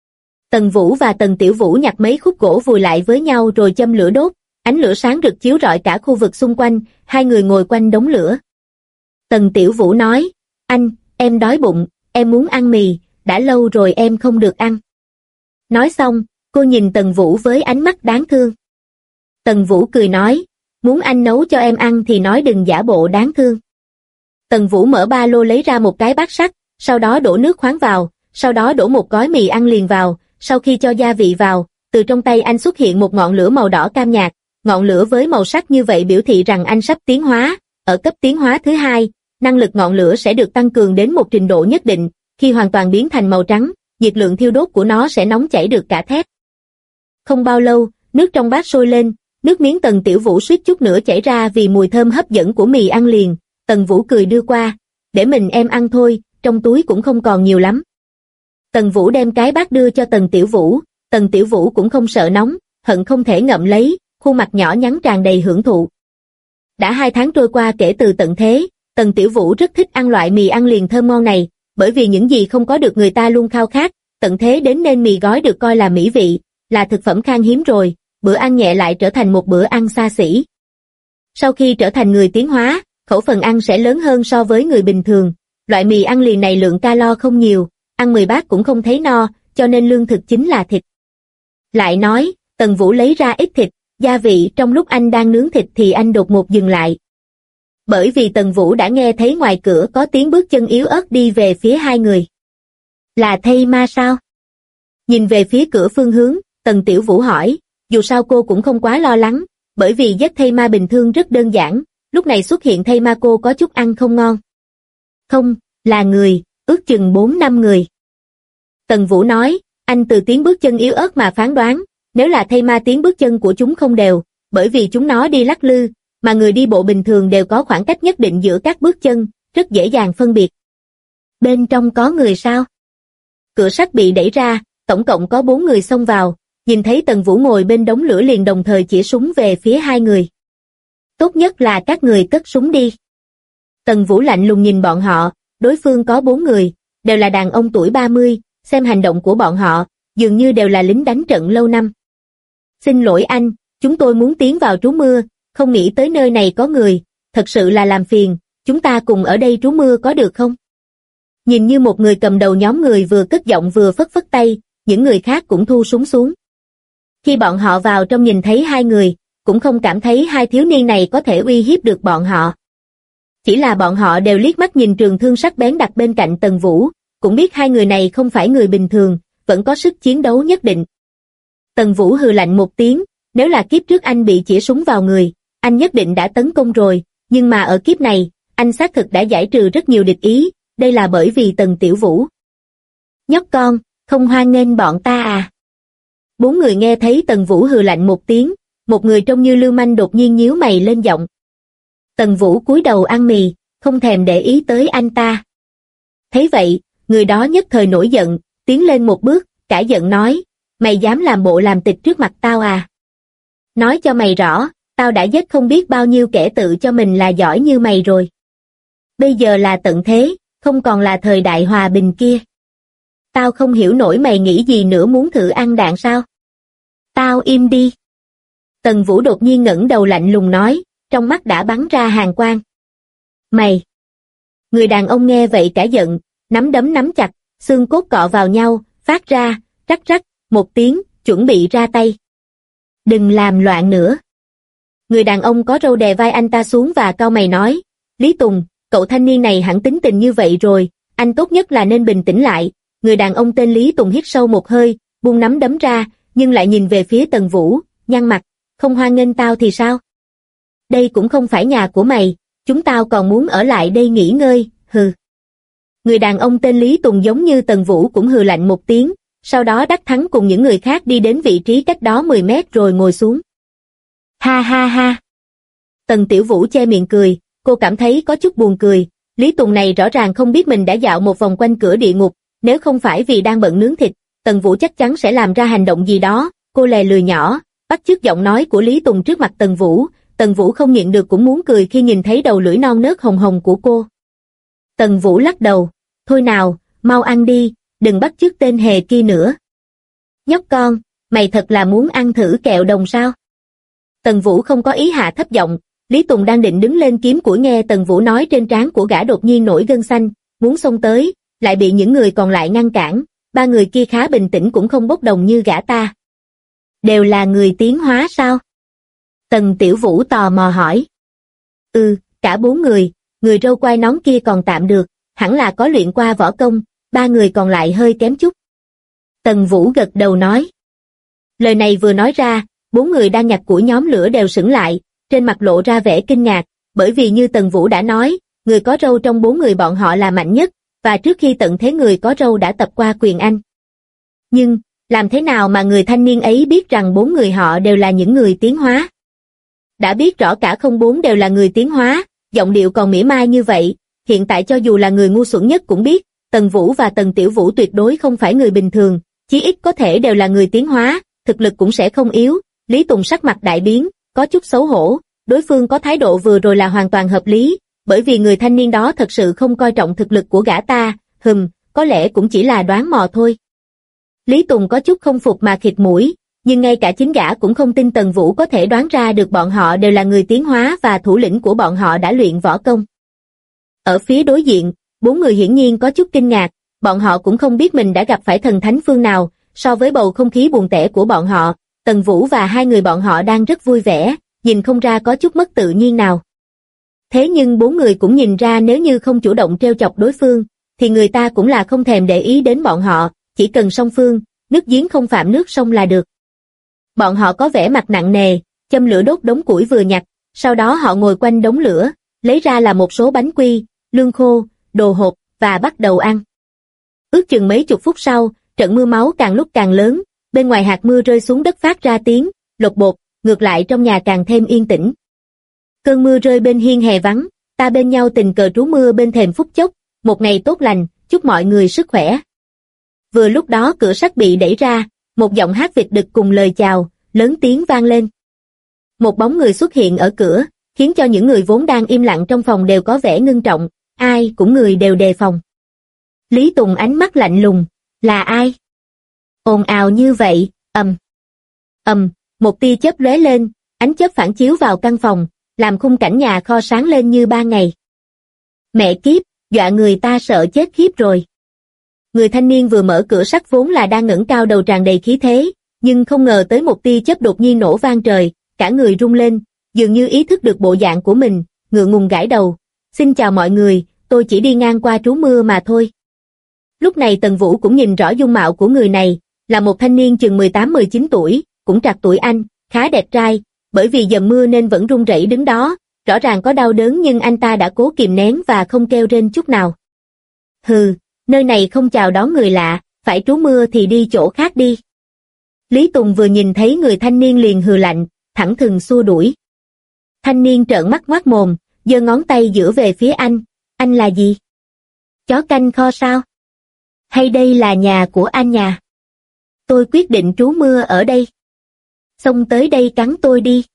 Tần Vũ và Tần Tiểu Vũ nhặt mấy khúc gỗ vùi lại với nhau rồi châm lửa đốt, ánh lửa sáng rực chiếu rọi cả khu vực xung quanh, hai người ngồi quanh đống lửa. Tần Tiểu Vũ nói, anh, em đói bụng, em muốn ăn mì, đã lâu rồi em không được ăn. Nói xong, cô nhìn Tần Vũ với ánh mắt đáng thương. Tần Vũ cười nói, muốn anh nấu cho em ăn thì nói đừng giả bộ đáng thương. Tần Vũ mở ba lô lấy ra một cái bát sắt, sau đó đổ nước khoáng vào, sau đó đổ một gói mì ăn liền vào, sau khi cho gia vị vào, từ trong tay anh xuất hiện một ngọn lửa màu đỏ cam nhạt, ngọn lửa với màu sắc như vậy biểu thị rằng anh sắp tiến hóa, ở cấp tiến hóa thứ hai, năng lực ngọn lửa sẽ được tăng cường đến một trình độ nhất định, khi hoàn toàn biến thành màu trắng, nhiệt lượng thiêu đốt của nó sẽ nóng chảy được cả thép. Không bao lâu, nước trong bát sôi lên, nước miếng Tần Tiểu Vũ suýt chút nữa chảy ra vì mùi thơm hấp dẫn của mì ăn liền, Tần Vũ cười đưa qua, để mình em ăn thôi, trong túi cũng không còn nhiều lắm. Tần Vũ đem cái bát đưa cho Tần Tiểu Vũ cũng không sợ nóng, hận không thể ngậm lấy, khuôn mặt nhỏ nhắn tràn đầy hưởng thụ. Đã 2 tháng trôi qua kể từ tận thế, Tần Tiểu Vũ rất thích ăn loại mì ăn liền thơm ngon này, bởi vì những gì không có được người ta luôn khao khát, tận thế đến nên mì gói được coi là mỹ vị, là thực phẩm khan hiếm rồi, bữa ăn nhẹ lại trở thành một bữa ăn xa xỉ. Sau khi trở thành người tiến hóa, khẩu phần ăn sẽ lớn hơn so với người bình thường, loại mì ăn liền này lượng calo không nhiều, ăn 10 bát cũng không thấy no, cho nên lương thực chính là thịt. Lại nói, Tần Vũ lấy ra ít thịt, gia vị trong lúc anh đang nướng thịt thì anh đột ngột dừng lại. Bởi vì Tần Vũ đã nghe thấy ngoài cửa có tiếng bước chân yếu ớt đi về phía hai người. Là thây ma sao? Nhìn về phía cửa phương hướng, Tần Tiểu Vũ hỏi, dù sao cô cũng không quá lo lắng, bởi vì giết thây ma bình thường rất đơn giản, lúc này xuất hiện thây ma cô có chút ăn không ngon. Không, là người, ước chừng 4-5 người. Tần Vũ nói, anh từ tiếng bước chân yếu ớt mà phán đoán, nếu là thây ma tiếng bước chân của chúng không đều, bởi vì chúng nó đi lắc lư, mà người đi bộ bình thường đều có khoảng cách nhất định giữa các bước chân, rất dễ dàng phân biệt. Bên trong có người sao? Cửa sắt bị đẩy ra, tổng cộng có 4 người xông vào, nhìn thấy Tần Vũ ngồi bên đống lửa liền đồng thời chĩa súng về phía hai người. Tốt nhất là các người cất súng đi. Tần Vũ lạnh lùng nhìn bọn họ, đối phương có 4 người, đều là đàn ông tuổi 30, xem hành động của bọn họ, dường như đều là lính đánh trận lâu năm. Xin lỗi anh, chúng tôi muốn tiến vào trú mưa, không nghĩ tới nơi này có người, thật sự là làm phiền, chúng ta cùng ở đây trú mưa có được không? Nhìn như một người cầm đầu nhóm người vừa cất giọng vừa phất phất tay, những người khác cũng thu súng xuống. Khi bọn họ vào trong nhìn thấy 2 người, cũng không cảm thấy 2 thiếu niên này có thể uy hiếp được bọn họ. Chỉ là bọn họ đều liếc mắt nhìn trường thương sắc bén đặt bên cạnh Tần Vũ, cũng biết 2 người này không phải người bình thường, vẫn có sức chiến đấu nhất định. Tần Vũ hừ lạnh một tiếng, nếu là kiếp trước anh bị chĩa súng vào người, anh nhất định đã tấn công rồi, nhưng mà ở kiếp này, anh xác thực đã giải trừ rất nhiều địch ý, đây là bởi vì Tần Tiểu Vũ. Nhóc con, không hoan nghênh bọn ta à? 4 người nghe thấy Tần Vũ hừ lạnh một tiếng, một người trông như lưu manh đột nhiên nhíu mày lên giọng. Tần Vũ cúi đầu ăn mì, không thèm để ý tới anh ta. Thấy vậy, người đó nhất thời nổi giận, tiến lên một bước, cả giận nói, mày dám làm bộ làm tịch trước mặt tao à? Nói cho mày rõ, tao đã giết không biết bao nhiêu kẻ tự cho mình là giỏi như mày rồi. Bây giờ là tận thế, không còn là thời đại hòa bình kia. Tao không hiểu nổi mày nghĩ gì nữa, muốn thử ăn đạn sao? Tao im đi. Tần Vũ đột nhiên ngẩng đầu lạnh lùng nói, trong mắt đã bắn ra hàn quang. Mày! Người đàn ông nghe vậy cả giận, nắm đấm nắm chặt, xương cốt cọ vào nhau, phát ra, rắc rắc, một tiếng, chuẩn bị ra tay. Đừng làm loạn nữa. Người đàn ông có râu đè vai anh ta xuống và cau mày nói, Lý Tùng, cậu thanh niên này hẳn tính tình như vậy rồi, anh tốt nhất là nên bình tĩnh lại. Người đàn ông tên Lý Tùng hít sâu một hơi, buông nắm đấm ra, nhưng lại nhìn về phía Tần Vũ, nhăn mặt, không hoan nghênh tao thì sao? Đây cũng không phải nhà của mày, chúng tao còn muốn ở lại đây nghỉ ngơi, hừ. Người đàn ông tên Lý Tùng giống như Tần Vũ cũng hừ lạnh một tiếng, sau đó đắc thắng cùng những người khác đi đến vị trí cách đó 10 mét rồi ngồi xuống. Ha ha ha. Tần Tiểu Vũ che miệng cười, cô cảm thấy có chút buồn cười, Lý Tùng này rõ ràng không biết mình đã dạo một vòng quanh cửa địa ngục, nếu không phải vì đang bận nướng thịt, Tần Vũ chắc chắn sẽ làm ra hành động gì đó, cô lè lười nhỏ, bắt chước giọng nói của Lý Tùng trước mặt Tần Vũ không nhịn được cũng muốn cười khi nhìn thấy đầu lưỡi non nớt hồng hồng của cô. Tần Vũ lắc đầu, thôi nào, mau ăn đi, đừng bắt chước tên hề kia nữa. Nhóc con, mày thật là muốn ăn thử kẹo đồng sao? Tần Vũ không có ý hạ thấp giọng, Lý Tùng đang định đứng lên kiếm củi nghe Tần Vũ nói trên trán của gã đột nhiên nổi gân xanh, muốn xông tới, lại bị những người còn lại ngăn cản, 3 người kia khá bình tĩnh cũng không bốc đồng như gã ta. Đều là người tiến hóa sao? Tần Tiểu Vũ tò mò hỏi. Cả 4 người, người râu quai nón kia còn tạm được, hẳn là có luyện qua võ công, 3 người còn lại hơi kém chút. Tần Vũ gật đầu nói. Lời này vừa nói ra, 4 người đang nhặt củi nhóm lửa đều sững lại, trên mặt lộ ra vẻ kinh ngạc, bởi vì như Tần Vũ đã nói, người có râu trong 4 người bọn họ là mạnh nhất, và trước khi tận thế người có râu đã tập qua quyền Anh. Nhưng, làm thế nào mà người thanh niên ấy biết rằng 4 người họ đều là những người tiến hóa? Đã biết rõ cả không 4 đều là người tiến hóa, giọng điệu còn mỉa mai như vậy, hiện tại cho dù là người ngu xuẩn nhất cũng biết, Tần Vũ và Tần Tiểu Vũ tuyệt đối không phải người bình thường, chí ít có thể đều là người tiến hóa, thực lực cũng sẽ không yếu. Lý Tùng sắc mặt đại biến, có chút xấu hổ, đối phương có thái độ vừa rồi là hoàn toàn hợp lý, bởi vì người thanh niên đó thật sự không coi trọng thực lực của gã ta, có lẽ cũng chỉ là đoán mò thôi. Lý Tùng có chút không phục mà khịt mũi, nhưng ngay cả chính gã cũng không tin Tần Vũ có thể đoán ra được bọn họ đều là người tiến hóa và thủ lĩnh của bọn họ đã luyện võ công. Ở phía đối diện, 4 người hiển nhiên có chút kinh ngạc, bọn họ cũng không biết mình đã gặp phải thần thánh phương nào, so với bầu không khí buồn tẻ của bọn họ, Tần Vũ và 2 người bọn họ đang rất vui vẻ, nhìn không ra có chút mất tự nhiên nào. Thế nhưng 4 người cũng nhìn ra nếu như không chủ động trêu chọc đối phương, thì người ta cũng là không thèm để ý đến bọn họ, chỉ cần song phương, nước giếng không phạm nước sông là được. Bọn họ có vẻ mặt nặng nề, châm lửa đốt đống củi vừa nhặt, sau đó họ ngồi quanh đống lửa, lấy ra là một số bánh quy, lương khô, đồ hộp, và bắt đầu ăn. Ước chừng mấy chục phút sau, trận mưa máu càng lúc càng lớn, bên ngoài hạt mưa rơi xuống đất phát ra tiếng, lột bột, ngược lại trong nhà càng thêm yên tĩnh. Cơn mưa rơi bên hiên hè vắng, ta bên nhau tình cờ trú mưa bên thềm phút chốc, một ngày tốt lành, chúc mọi người sức khỏe. Vừa lúc đó cửa sắt bị đẩy ra, một giọng hát vịt đực cùng lời chào, lớn tiếng vang lên. Một bóng người xuất hiện ở cửa, khiến cho những người vốn đang im lặng trong phòng đều có vẻ ngưng trọng, ai cũng người đều đề phòng. Lý Tùng ánh mắt lạnh lùng, là ai? Ồn ào như vậy, một tia chớp lóe lên, ánh chớp phản chiếu vào căn phòng, làm khung cảnh nhà kho sáng lên như ban ngày. Mẹ kiếp, dọa người ta sợ chết khiếp rồi. Người thanh niên vừa mở cửa sắt vốn là đang ngẩng cao đầu tràn đầy khí thế, nhưng không ngờ tới một tia chớp đột nhiên nổ vang trời, cả người rung lên, dường như ý thức được bộ dạng của mình, ngượng ngùng gãi đầu. Xin chào mọi người, tôi chỉ đi ngang qua trú mưa mà thôi. Lúc này Tần Vũ cũng nhìn rõ dung mạo của người này, là một thanh niên chừng 18-19 tuổi, cũng trạc tuổi anh, khá đẹp trai, bởi vì dầm mưa nên vẫn run rẩy đứng đó, rõ ràng có đau đớn nhưng anh ta đã cố kìm nén và không kêu rên chút nào. Hừ, nơi này không chào đón người lạ, phải trú mưa thì đi chỗ khác đi. Lý Tùng vừa nhìn thấy người thanh niên liền hừ lạnh, thẳng thừng xua đuổi. Thanh niên trợn mắt ngoác mồm, giơ ngón tay giở về phía anh là gì? Chó canh kho sao? Hay đây là nhà của anh nhà? Tôi quyết định trú mưa ở đây. Xông tới đây cắn tôi đi.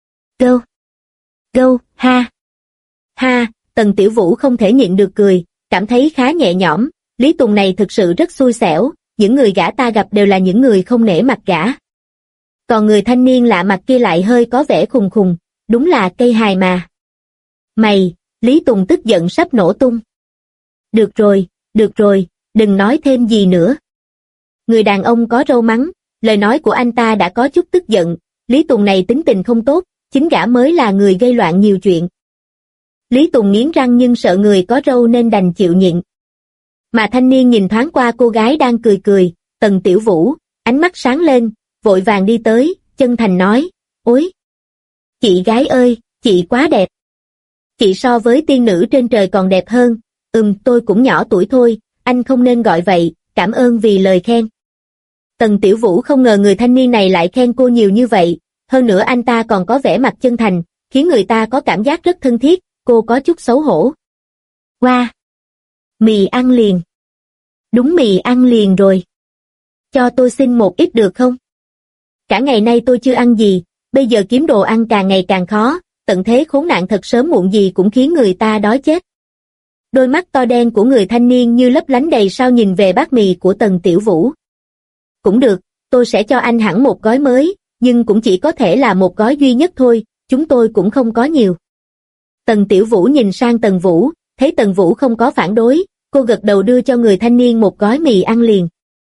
Go, ha. Ha, Tần Tiểu Vũ không thể nhịn được cười, cảm thấy khá nhẹ nhõm, Lý Tùng này thực sự rất xui xẻo, những người gã ta gặp đều là những người không nể mặt gã. Còn người thanh niên lạ mặt kia lại hơi có vẻ khùng khùng, đúng là cây hài mà. Mày, Lý Tùng tức giận sắp nổ tung. Được rồi, đừng nói thêm gì nữa. Người đàn ông có râu mắng, lời nói của anh ta đã có chút tức giận, Lý Tùng này tính tình không tốt, chính gã mới là người gây loạn nhiều chuyện. Lý Tùng nghiến răng nhưng sợ người có râu nên đành chịu nhịn. Mà thanh niên nhìn thoáng qua cô gái đang cười, Tần Tiểu Vũ, ánh mắt sáng lên, vội vàng đi tới, chân thành nói, ôi! Chị gái ơi, chị quá đẹp. Chị so với tiên nữ trên trời còn đẹp hơn, tôi cũng nhỏ tuổi thôi, anh không nên gọi vậy, cảm ơn vì lời khen. Tần Tiểu Vũ không ngờ người thanh niên này lại khen cô nhiều như vậy, hơn nữa anh ta còn có vẻ mặt chân thành, khiến người ta có cảm giác rất thân thiết, cô có chút xấu hổ. Wow! Mì ăn liền. Đúng mì ăn liền rồi. Cho tôi xin một ít được không? Cả ngày nay tôi chưa ăn gì, bây giờ kiếm đồ ăn càng ngày càng khó, tận thế khốn nạn thật sớm muộn gì cũng khiến người ta đói chết. Đôi mắt to đen của người thanh niên như lấp lánh đầy sao nhìn về bát mì của Tần Tiểu Vũ. Cũng được, tôi sẽ cho anh hẳn một gói mới, nhưng cũng chỉ có thể là một gói duy nhất thôi, chúng tôi cũng không có nhiều. Tần Tiểu Vũ nhìn sang Tần Vũ, thấy Tần Vũ không có phản đối, cô gật đầu đưa cho người thanh niên một gói mì ăn liền.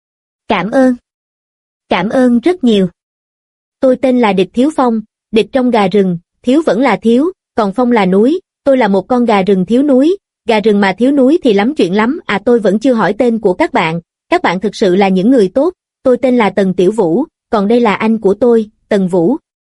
Cảm ơn rất nhiều. Tôi tên là Địch Thiếu Phong, địch trong gà rừng, thiếu vẫn là thiếu, còn phong là núi, tôi là một con gà rừng thiếu núi, gà rừng mà thiếu núi thì lắm chuyện lắm, tôi vẫn chưa hỏi tên của các bạn thực sự là những người tốt, tôi tên là Tần Tiểu Vũ, còn đây là anh của tôi, Tần Vũ.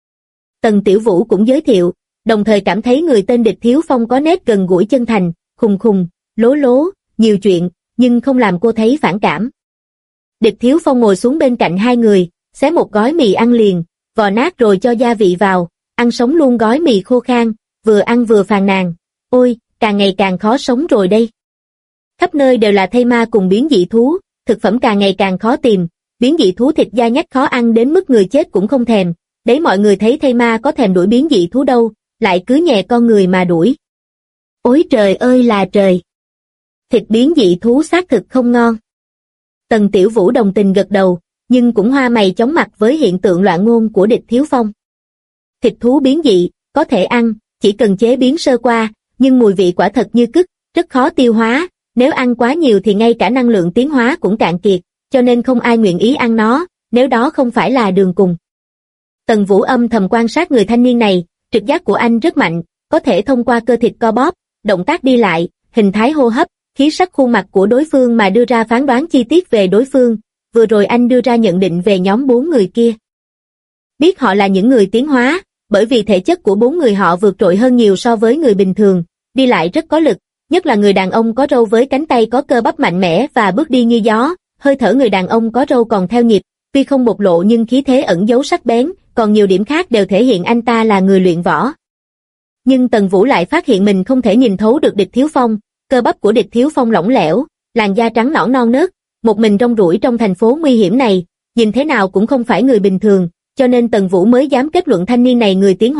Tần Tiểu Vũ cũng giới thiệu, đồng thời cảm thấy người tên Địch Thiếu Phong có nét gần gũi chân thành, khùng, lố lố, nhiều chuyện, nhưng không làm cô thấy phản cảm. Địch Thiếu Phong ngồi xuống bên cạnh hai người, xé một gói mì ăn liền, vò nát rồi cho gia vị vào, ăn sống luôn gói mì khô khan, vừa ăn vừa phàn nàn, ôi, càng ngày càng khó sống rồi đây. Khắp nơi đều là thây ma cùng biến dị thú, thực phẩm càng ngày càng khó tìm, biến dị thú thịt da nhách khó ăn đến mức người chết cũng không thèm, đấy mọi người thấy thây ma có thèm đuổi biến dị thú đâu, lại cứ nhè con người mà đuổi. Ôi trời ơi là trời! Thịt biến dị thú xác thực không ngon. Tần Tiểu Vũ đồng tình gật đầu, nhưng cũng hoa mày chóng mặt với hiện tượng loạn ngôn của Địch Thiếu Phong. Thịt thú biến dị, có thể ăn, chỉ cần chế biến sơ qua, nhưng mùi vị quả thật như cứt, rất khó tiêu hóa, nếu ăn quá nhiều thì ngay cả năng lượng tiến hóa cũng cạn kiệt, cho nên không ai nguyện ý ăn nó, nếu đó không phải là đường cùng. Tần Vũ âm thầm quan sát người thanh niên này, trực giác của anh rất mạnh, có thể thông qua cơ thịt co bóp, động tác đi lại, hình thái hô hấp, khí sắc khuôn mặt của đối phương mà đưa ra phán đoán chi tiết về đối phương, vừa rồi anh đưa ra nhận định về nhóm 4 người kia. Biết họ là những người tiến hóa, bởi vì thể chất của 4 người họ vượt trội hơn nhiều so với người bình thường, đi lại rất có lực, nhất là người đàn ông có râu với cánh tay có cơ bắp mạnh mẽ và bước đi như gió, hơi thở người đàn ông có râu còn theo nhịp, tuy không bộc lộ nhưng khí thế ẩn giấu sắc bén, còn nhiều điểm khác đều thể hiện anh ta là người luyện võ. Nhưng Tần Vũ lại phát hiện mình không thể nhìn thấu được Địch Thiếu Phong, cơ bắp của Địch Thiếu Phong lỏng lẻo, làn da trắng nõn non nớt, một mình rong ruổi trong thành phố nguy hiểm này, nhìn thế nào cũng không phải người bình thường, cho nên Tần Vũ mới dám kết luận thanh niên này người tiến hóa,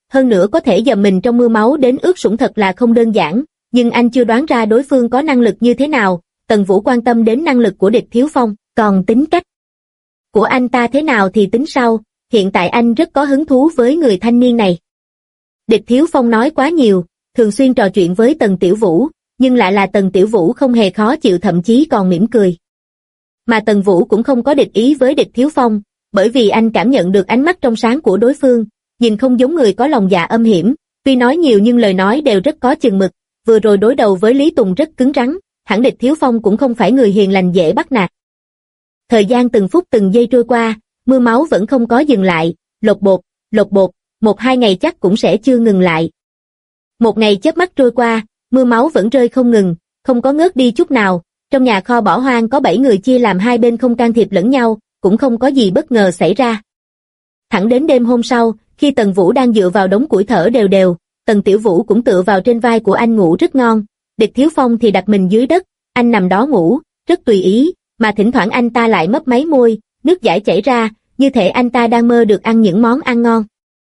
hơn nữa có thể dầm mình trong mưa máu đến ướt sũng thật là không đơn giản, nhưng anh chưa đoán ra đối phương có năng lực như thế nào. Tần Vũ quan tâm đến năng lực của địch Thiếu Phong, còn tính cách của anh ta thế nào thì tính sau, hiện tại anh rất có hứng thú với người thanh niên này. Địch Thiếu Phong nói quá nhiều, thường xuyên trò chuyện với Tần Tiểu Vũ, nhưng lại là Tần Tiểu Vũ không hề khó chịu, thậm chí còn mỉm cười. Mà Tần Vũ cũng không có địch ý với địch Thiếu Phong, bởi vì anh cảm nhận được ánh mắt trong sáng của đối phương, nhìn không giống người có lòng dạ âm hiểm, tuy nói nhiều nhưng lời nói đều rất có chừng mực, vừa rồi đối đầu với Lý Tùng rất cứng rắn, hẳn địch Thiếu Phong cũng không phải người hiền lành dễ bắt nạt. Thời gian từng phút từng giây trôi qua, mưa máu vẫn không có dừng lại, lột bột, 1-2 ngày chắc cũng sẽ chưa ngừng lại. Một ngày chớp mắt trôi qua, mưa máu vẫn rơi không ngừng, không có ngớt đi chút nào, trong nhà kho bỏ hoang có 7 người chia làm hai bên không can thiệp lẫn nhau, cũng không có gì bất ngờ xảy ra. Thẳng đến đêm hôm sau, khi Tần Vũ đang dựa vào đống củi thở đều đều, Tần Tiểu Vũ cũng tựa vào trên vai của anh ngủ rất ngon, địch Thiếu Phong thì đặt mình dưới đất, anh nằm đó ngủ, rất tùy ý, mà thỉnh thoảng anh ta lại mấp máy môi, nước dãi chảy ra, như thể anh ta đang mơ được ăn những món ăn ngon.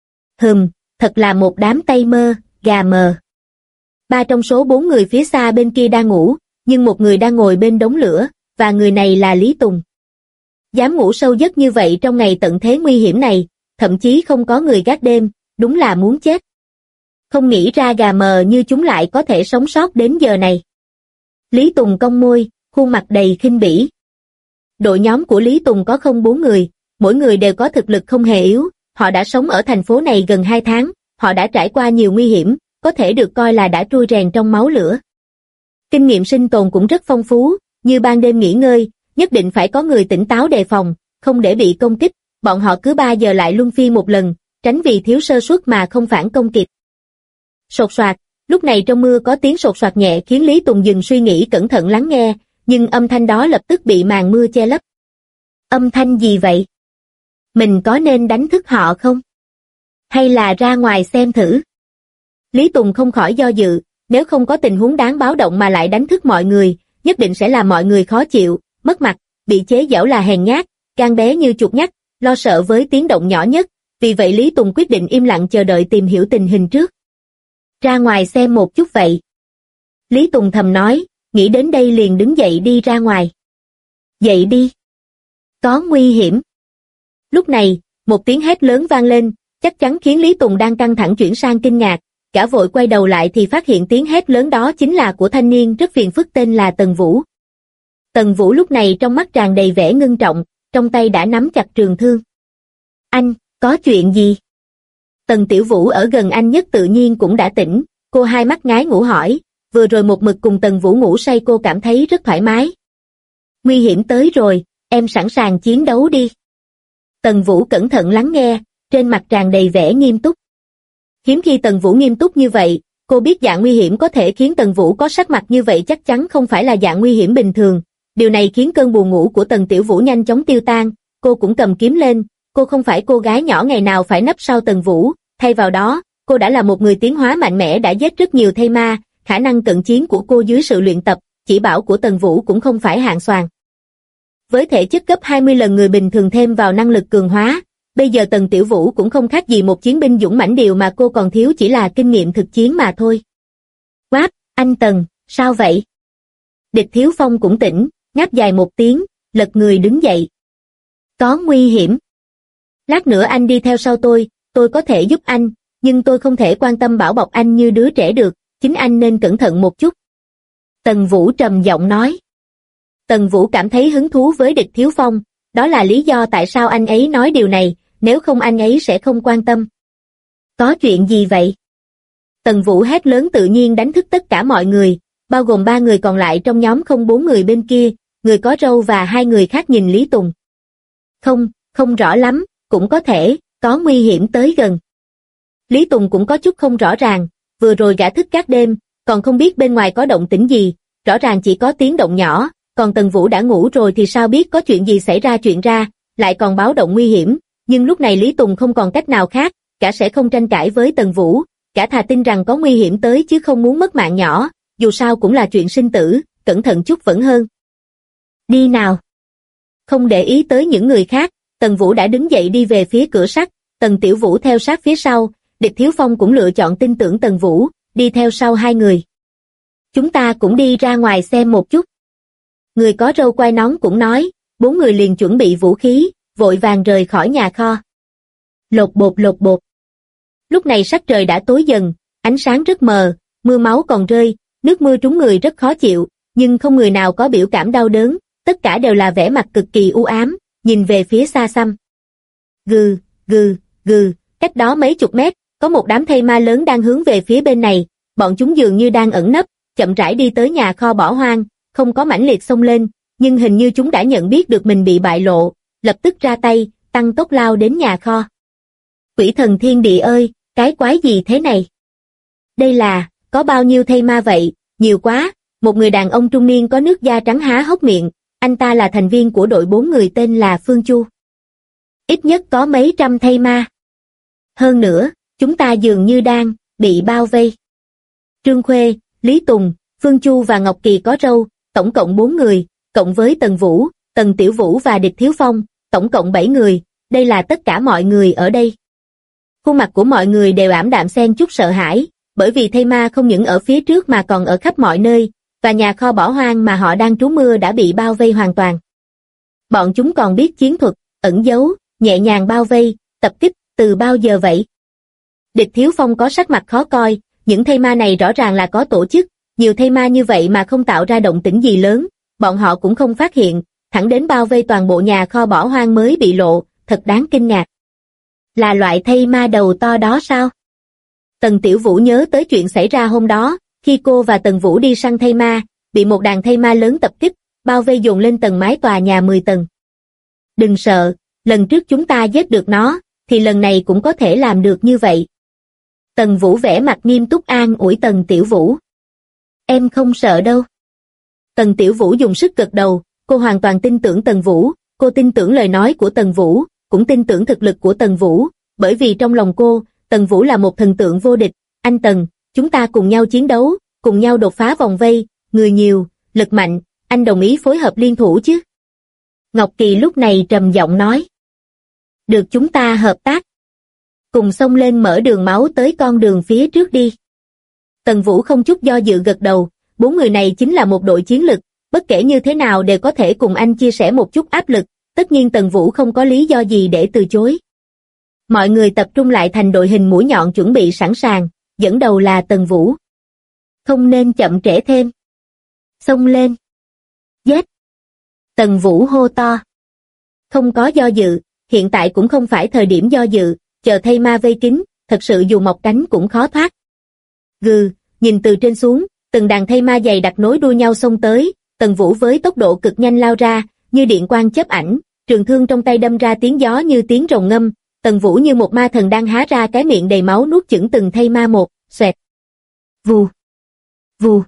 Thật là một đám tay mơ, gà mờ. 3 trong số 4 người phía xa bên kia đang ngủ, nhưng một người đang ngồi bên đống lửa, và người này là Lý Tùng. Dám ngủ sâu giấc như vậy trong ngày tận thế nguy hiểm này, thậm chí không có người gác đêm, đúng là muốn chết. Không nghĩ ra gà mờ như chúng lại có thể sống sót đến giờ này. Lý Tùng cong môi, khuôn mặt đầy khinh bỉ. Đội nhóm của Lý Tùng có không 4 người, mỗi người đều có thực lực không hề yếu, họ đã sống ở thành phố này gần 2 tháng, họ đã trải qua nhiều nguy hiểm, có thể được coi là đã trui rèn trong máu lửa. Kinh nghiệm sinh tồn cũng rất phong phú, như ban đêm nghỉ ngơi, nhất định phải có người tỉnh táo đề phòng, không để bị công kích, bọn họ cứ 3 giờ lại luân phiên một lần, tránh vì thiếu sơ suất mà không phản công kịp. Sột soạt, lúc này trong mưa có tiếng sột soạt nhẹ khiến Lý Tùng dừng suy nghĩ cẩn thận lắng nghe, nhưng âm thanh đó lập tức bị màn mưa che lấp. Âm thanh gì vậy? Mình có nên đánh thức họ không? Hay là ra ngoài xem thử? Lý Tùng không khỏi do dự, nếu không có tình huống đáng báo động mà lại đánh thức mọi người, nhất định sẽ làm mọi người khó chịu, mất mặt, bị chế giễu là hèn nhát, gan bé như chuột nhắt, lo sợ với tiếng động nhỏ nhất, vì vậy Lý Tùng quyết định im lặng chờ đợi tìm hiểu tình hình trước. Ra ngoài xem một chút vậy. Lý Tùng thầm nói, nghĩ đến đây liền đứng dậy đi ra ngoài. Dậy đi. Có nguy hiểm. Lúc này, một tiếng hét lớn vang lên, chắc chắn khiến Lý Tùng đang căng thẳng chuyển sang kinh ngạc, cả vội quay đầu lại thì phát hiện tiếng hét lớn đó chính là của thanh niên rất phiền phức tên là Tần Vũ. Tần Vũ lúc này trong mắt tràn đầy vẻ ngưng trọng, trong tay đã nắm chặt trường thương. Anh, có chuyện gì? Tần Tiểu Vũ ở gần anh nhất tự nhiên cũng đã tỉnh, cô hai mắt ngái ngủ hỏi, vừa rồi một mực cùng Tần Vũ ngủ say cô cảm thấy rất thoải mái. Nguy hiểm tới rồi, em sẵn sàng chiến đấu đi. Tần Vũ cẩn thận lắng nghe, trên mặt tràn đầy vẻ nghiêm túc. Hiếm khi Tần Vũ nghiêm túc như vậy, cô biết dạng nguy hiểm có thể khiến Tần Vũ có sắc mặt như vậy chắc chắn không phải là dạng nguy hiểm bình thường. Điều này khiến cơn buồn ngủ của Tần Tiểu Vũ nhanh chóng tiêu tan, cô cũng cầm kiếm lên, cô không phải cô gái nhỏ ngày nào phải nấp sau Tần Vũ, thay vào đó, cô đã là một người tiến hóa mạnh mẽ đã giết rất nhiều thây ma, khả năng cận chiến của cô dưới sự luyện tập, chỉ bảo của Tần Vũ cũng không phải hạng xoàn. Với thể chất gấp 20 lần người bình thường thêm vào năng lực cường hóa, bây giờ Tần Tiểu Vũ cũng không khác gì một chiến binh dũng mãnh, điều mà cô còn thiếu chỉ là kinh nghiệm thực chiến mà thôi. Quát, anh Tần, sao vậy? Địch Thiếu Phong cũng tỉnh, ngáp dài một tiếng, lật người đứng dậy. Có nguy hiểm. Lát nữa anh đi theo sau tôi có thể giúp anh, nhưng tôi không thể quan tâm bảo bọc anh như đứa trẻ được, chính anh nên cẩn thận một chút. Tần Vũ trầm giọng nói. Tần Vũ cảm thấy hứng thú với địch Thiếu Phong, đó là lý do tại sao anh ấy nói điều này, nếu không anh ấy sẽ không quan tâm. Có chuyện gì vậy? Tần Vũ hét lớn tự nhiên đánh thức tất cả mọi người, bao gồm 3 người còn lại trong nhóm không 4 người bên kia, người có râu và 2 người khác nhìn Lý Tùng. Không rõ lắm, cũng có thể, có nguy hiểm tới gần. Lý Tùng cũng có chút không rõ ràng, vừa rồi gã thức gác đêm, còn không biết bên ngoài có động tĩnh gì, rõ ràng chỉ có tiếng động nhỏ, còn Tần Vũ đã ngủ rồi thì sao biết có chuyện gì xảy ra, chuyện ra, lại còn báo động nguy hiểm, nhưng lúc này Lý Tùng không còn cách nào khác, gã sẽ không tranh cãi với Tần Vũ, gã thà tin rằng có nguy hiểm tới chứ không muốn mất mạng nhỏ, dù sao cũng là chuyện sinh tử, cẩn thận chút vẫn hơn. Đi nào. Không để ý tới những người khác, Tần Vũ đã đứng dậy đi về phía cửa sắt, Tần Tiểu Vũ theo sát phía sau, Địch Thiếu Phong cũng lựa chọn tin tưởng Tần Vũ, đi theo sau hai người. Chúng ta cũng đi ra ngoài xem một chút. Người có râu quai nón cũng nói, bốn người liền chuẩn bị vũ khí, vội vàng rời khỏi nhà kho. Lột bột lột bột. Lúc này sắc trời đã tối dần, ánh sáng rất mờ, mưa máu còn rơi, nước mưa trúng người rất khó chịu, nhưng không người nào có biểu cảm đau đớn, tất cả đều là vẻ mặt cực kỳ u ám, nhìn về phía xa xăm. Gừ, gừ, gừ, cách đó mấy chục mét, có một đám thây ma lớn đang hướng về phía bên này, bọn chúng dường như đang ẩn nấp, chậm rãi đi tới nhà kho bỏ hoang, không có mãnh liệt xông lên, nhưng hình như chúng đã nhận biết được mình bị bại lộ, lập tức ra tay, tăng tốc lao đến nhà kho. Quỷ thần thiên địa ơi, cái quái gì thế này? Đây là, có bao nhiêu thây ma vậy? Nhiều quá. Một người đàn ông trung niên có nước da trắng há hốc miệng, anh ta là thành viên của đội 4 người tên là Phương Chu. Ít nhất có mấy trăm thây ma. Hơn nữa, chúng ta dường như đang bị bao vây. Trương Khuê, Lý Tùng, Phương Chu và Ngọc Kỳ có râu, tổng cộng 4 người, cộng với Tần Vũ, Tần Tiểu Vũ và Địch Thiếu Phong, tổng cộng 7 người, đây là tất cả mọi người ở đây. Khuôn mặt của mọi người đều ảm đạm xen chút sợ hãi, bởi vì thây ma không những ở phía trước mà còn ở khắp mọi nơi, và nhà kho bỏ hoang mà họ đang trú mưa đã bị bao vây hoàn toàn. Bọn chúng còn biết chiến thuật, ẩn giấu, nhẹ nhàng bao vây, tập kích, từ bao giờ vậy? Địch Thiếu Phong có sắc mặt khó coi, những thây ma này rõ ràng là có tổ chức, nhiều thây ma như vậy mà không tạo ra động tĩnh gì lớn, bọn họ cũng không phát hiện, thẳng đến bao vây toàn bộ nhà kho bỏ hoang mới bị lộ, thật đáng kinh ngạc. Là loại thây ma đầu to đó sao? Tần Tiểu Vũ nhớ tới chuyện xảy ra hôm đó, khi cô và Tần Vũ đi săn thây ma, bị một đàn thây ma lớn tập kích, bao vây dồn lên tầng mái tòa nhà 10 tầng. Đừng sợ, lần trước chúng ta giết được nó, thì lần này cũng có thể làm được như vậy. Tần Vũ vẻ mặt nghiêm túc an ủi Tần Tiểu Vũ. Em không sợ đâu. Tần Tiểu Vũ dùng sức gật đầu, cô hoàn toàn tin tưởng Tần Vũ, cô tin tưởng lời nói của Tần Vũ, cũng tin tưởng thực lực của Tần Vũ, bởi vì trong lòng cô, Tần Vũ là một thần tượng vô địch. Anh Tần, chúng ta cùng nhau chiến đấu, cùng nhau đột phá vòng vây, người nhiều, lực mạnh, anh đồng ý phối hợp liên thủ chứ? Ngọc Kỳ lúc này trầm giọng nói. Được, chúng ta hợp tác. Cùng xông lên mở đường máu tới con đường phía trước đi. Tần Vũ không chút do dự gật đầu, 4 người này chính là một đội chiến lực, bất kể như thế nào đều có thể cùng anh chia sẻ một chút áp lực, tất nhiên Tần Vũ không có lý do gì để từ chối. Mọi người tập trung lại thành đội hình mũi nhọn chuẩn bị sẵn sàng, dẫn đầu là Tần Vũ. Không nên chậm trễ thêm. Xông lên. Giết. Tần Vũ hô to. Không có do dự, hiện tại cũng không phải thời điểm do dự, chờ thây ma vây kín, thật sự dù mọc cánh cũng khó thoát. Gừ, nhìn từ trên xuống, từng đàn thây ma dày đặc nối đuôi nhau xông tới, Tần Vũ với tốc độ cực nhanh lao ra, như điện quang chớp ảnh, trường thương trong tay đâm ra tiếng gió như tiếng rồng ngâm, Tần Vũ như một ma thần đang há ra cái miệng đầy máu nuốt chửng từng thây ma một, xoẹt. Vù. Vù.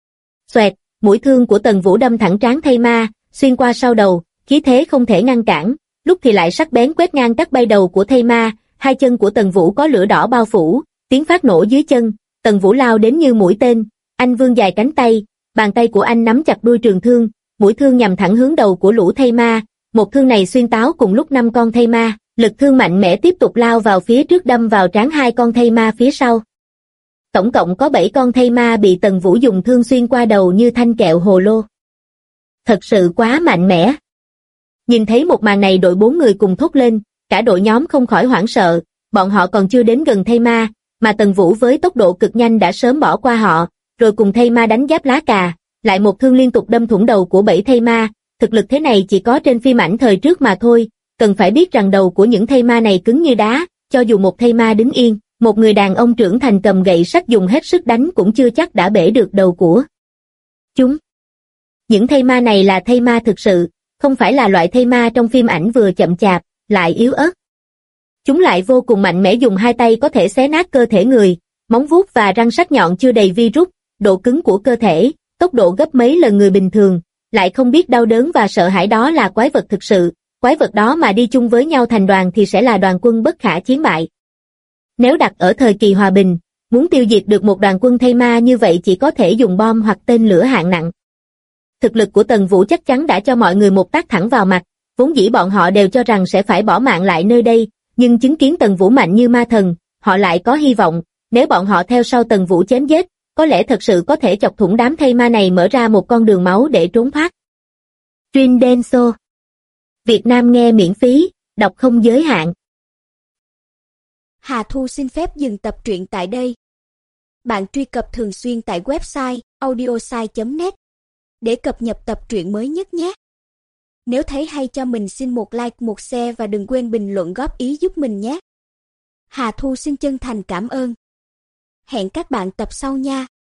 Xoẹt, mũi thương của Tần Vũ đâm thẳng trán thây ma, xuyên qua sau đầu, khí thế không thể ngăn cản, lúc thì lại sắc bén quét ngang cắt bay đầu của thây ma, hai chân của Tần Vũ có lửa đỏ bao phủ, tiếng phát nổ dưới chân, Tần Vũ lao đến như mũi tên, anh vươn dài cánh tay, bàn tay của anh nắm chặt đuôi trường thương, mũi thương nhằm thẳng hướng đầu của lũ thây ma, một thương này xuyên táo cùng lúc 5 con thây ma, lực thương mạnh mẽ tiếp tục lao vào phía trước đâm vào trán 2 con thây ma phía sau. Tổng cộng có 7 con thây ma bị Tần Vũ dùng thương xuyên qua đầu như thanh kẹo hồ lô. Thật sự quá mạnh mẽ. Nhìn thấy một màn này đội 4 người cùng thốt lên, cả đội nhóm không khỏi hoảng sợ, bọn họ còn chưa đến gần thây ma, mà Tần Vũ với tốc độ cực nhanh đã sớm bỏ qua họ, rồi cùng thây ma đánh giáp lá cà, lại một thương liên tục đâm thủng đầu của 7 thây ma, thực lực thế này chỉ có trên phim ảnh thời trước mà thôi, cần phải biết rằng đầu của những thây ma này cứng như đá, cho dù một thây ma đứng yên, một người đàn ông trưởng thành cầm gậy sắt dùng hết sức đánh cũng chưa chắc đã bể được đầu của chúng. Những thây ma này là thây ma thực sự, không phải là loại thây ma trong phim ảnh vừa chậm chạp, lại yếu ớt. Chúng lại vô cùng mạnh mẽ, dùng 2 tay có thể xé nát cơ thể người, móng vuốt và răng sắc nhọn chưa đầy virus, độ cứng của cơ thể, tốc độ gấp mấy lần người bình thường, lại không biết đau đớn và sợ hãi, đó là quái vật thực sự, quái vật đó mà đi chung với nhau thành đoàn thì sẽ là đoàn quân bất khả chiến bại. Nếu đặt ở thời kỳ hòa bình, muốn tiêu diệt được một đoàn quân thây ma như vậy chỉ có thể dùng bom hoặc tên lửa hạng nặng. Thực lực của Tần Vũ chắc chắn đã cho mọi người một tát thẳng vào mặt, vốn dĩ bọn họ đều cho rằng sẽ phải bỏ mạng lại nơi đây, nhưng chứng kiến Tần Vũ mạnh như ma thần, họ lại có hy vọng, nếu bọn họ theo sau Tần Vũ chém giết, có lẽ thật sự có thể chọc thủng đám thây ma này mở ra một con đường máu để trốn thoát. Truyện Denso. Việt Nam nghe miễn phí, đọc không giới hạn. Hà Thu xin phép dừng tập truyện tại đây. Bạn truy cập thường xuyên tại website audiosai.net để cập nhật tập truyện mới nhất nhé. Nếu thấy hay cho mình xin một like, một share và đừng quên bình luận góp ý giúp mình nhé. Hà Thu xin chân thành cảm ơn. Hẹn các bạn tập sau nha.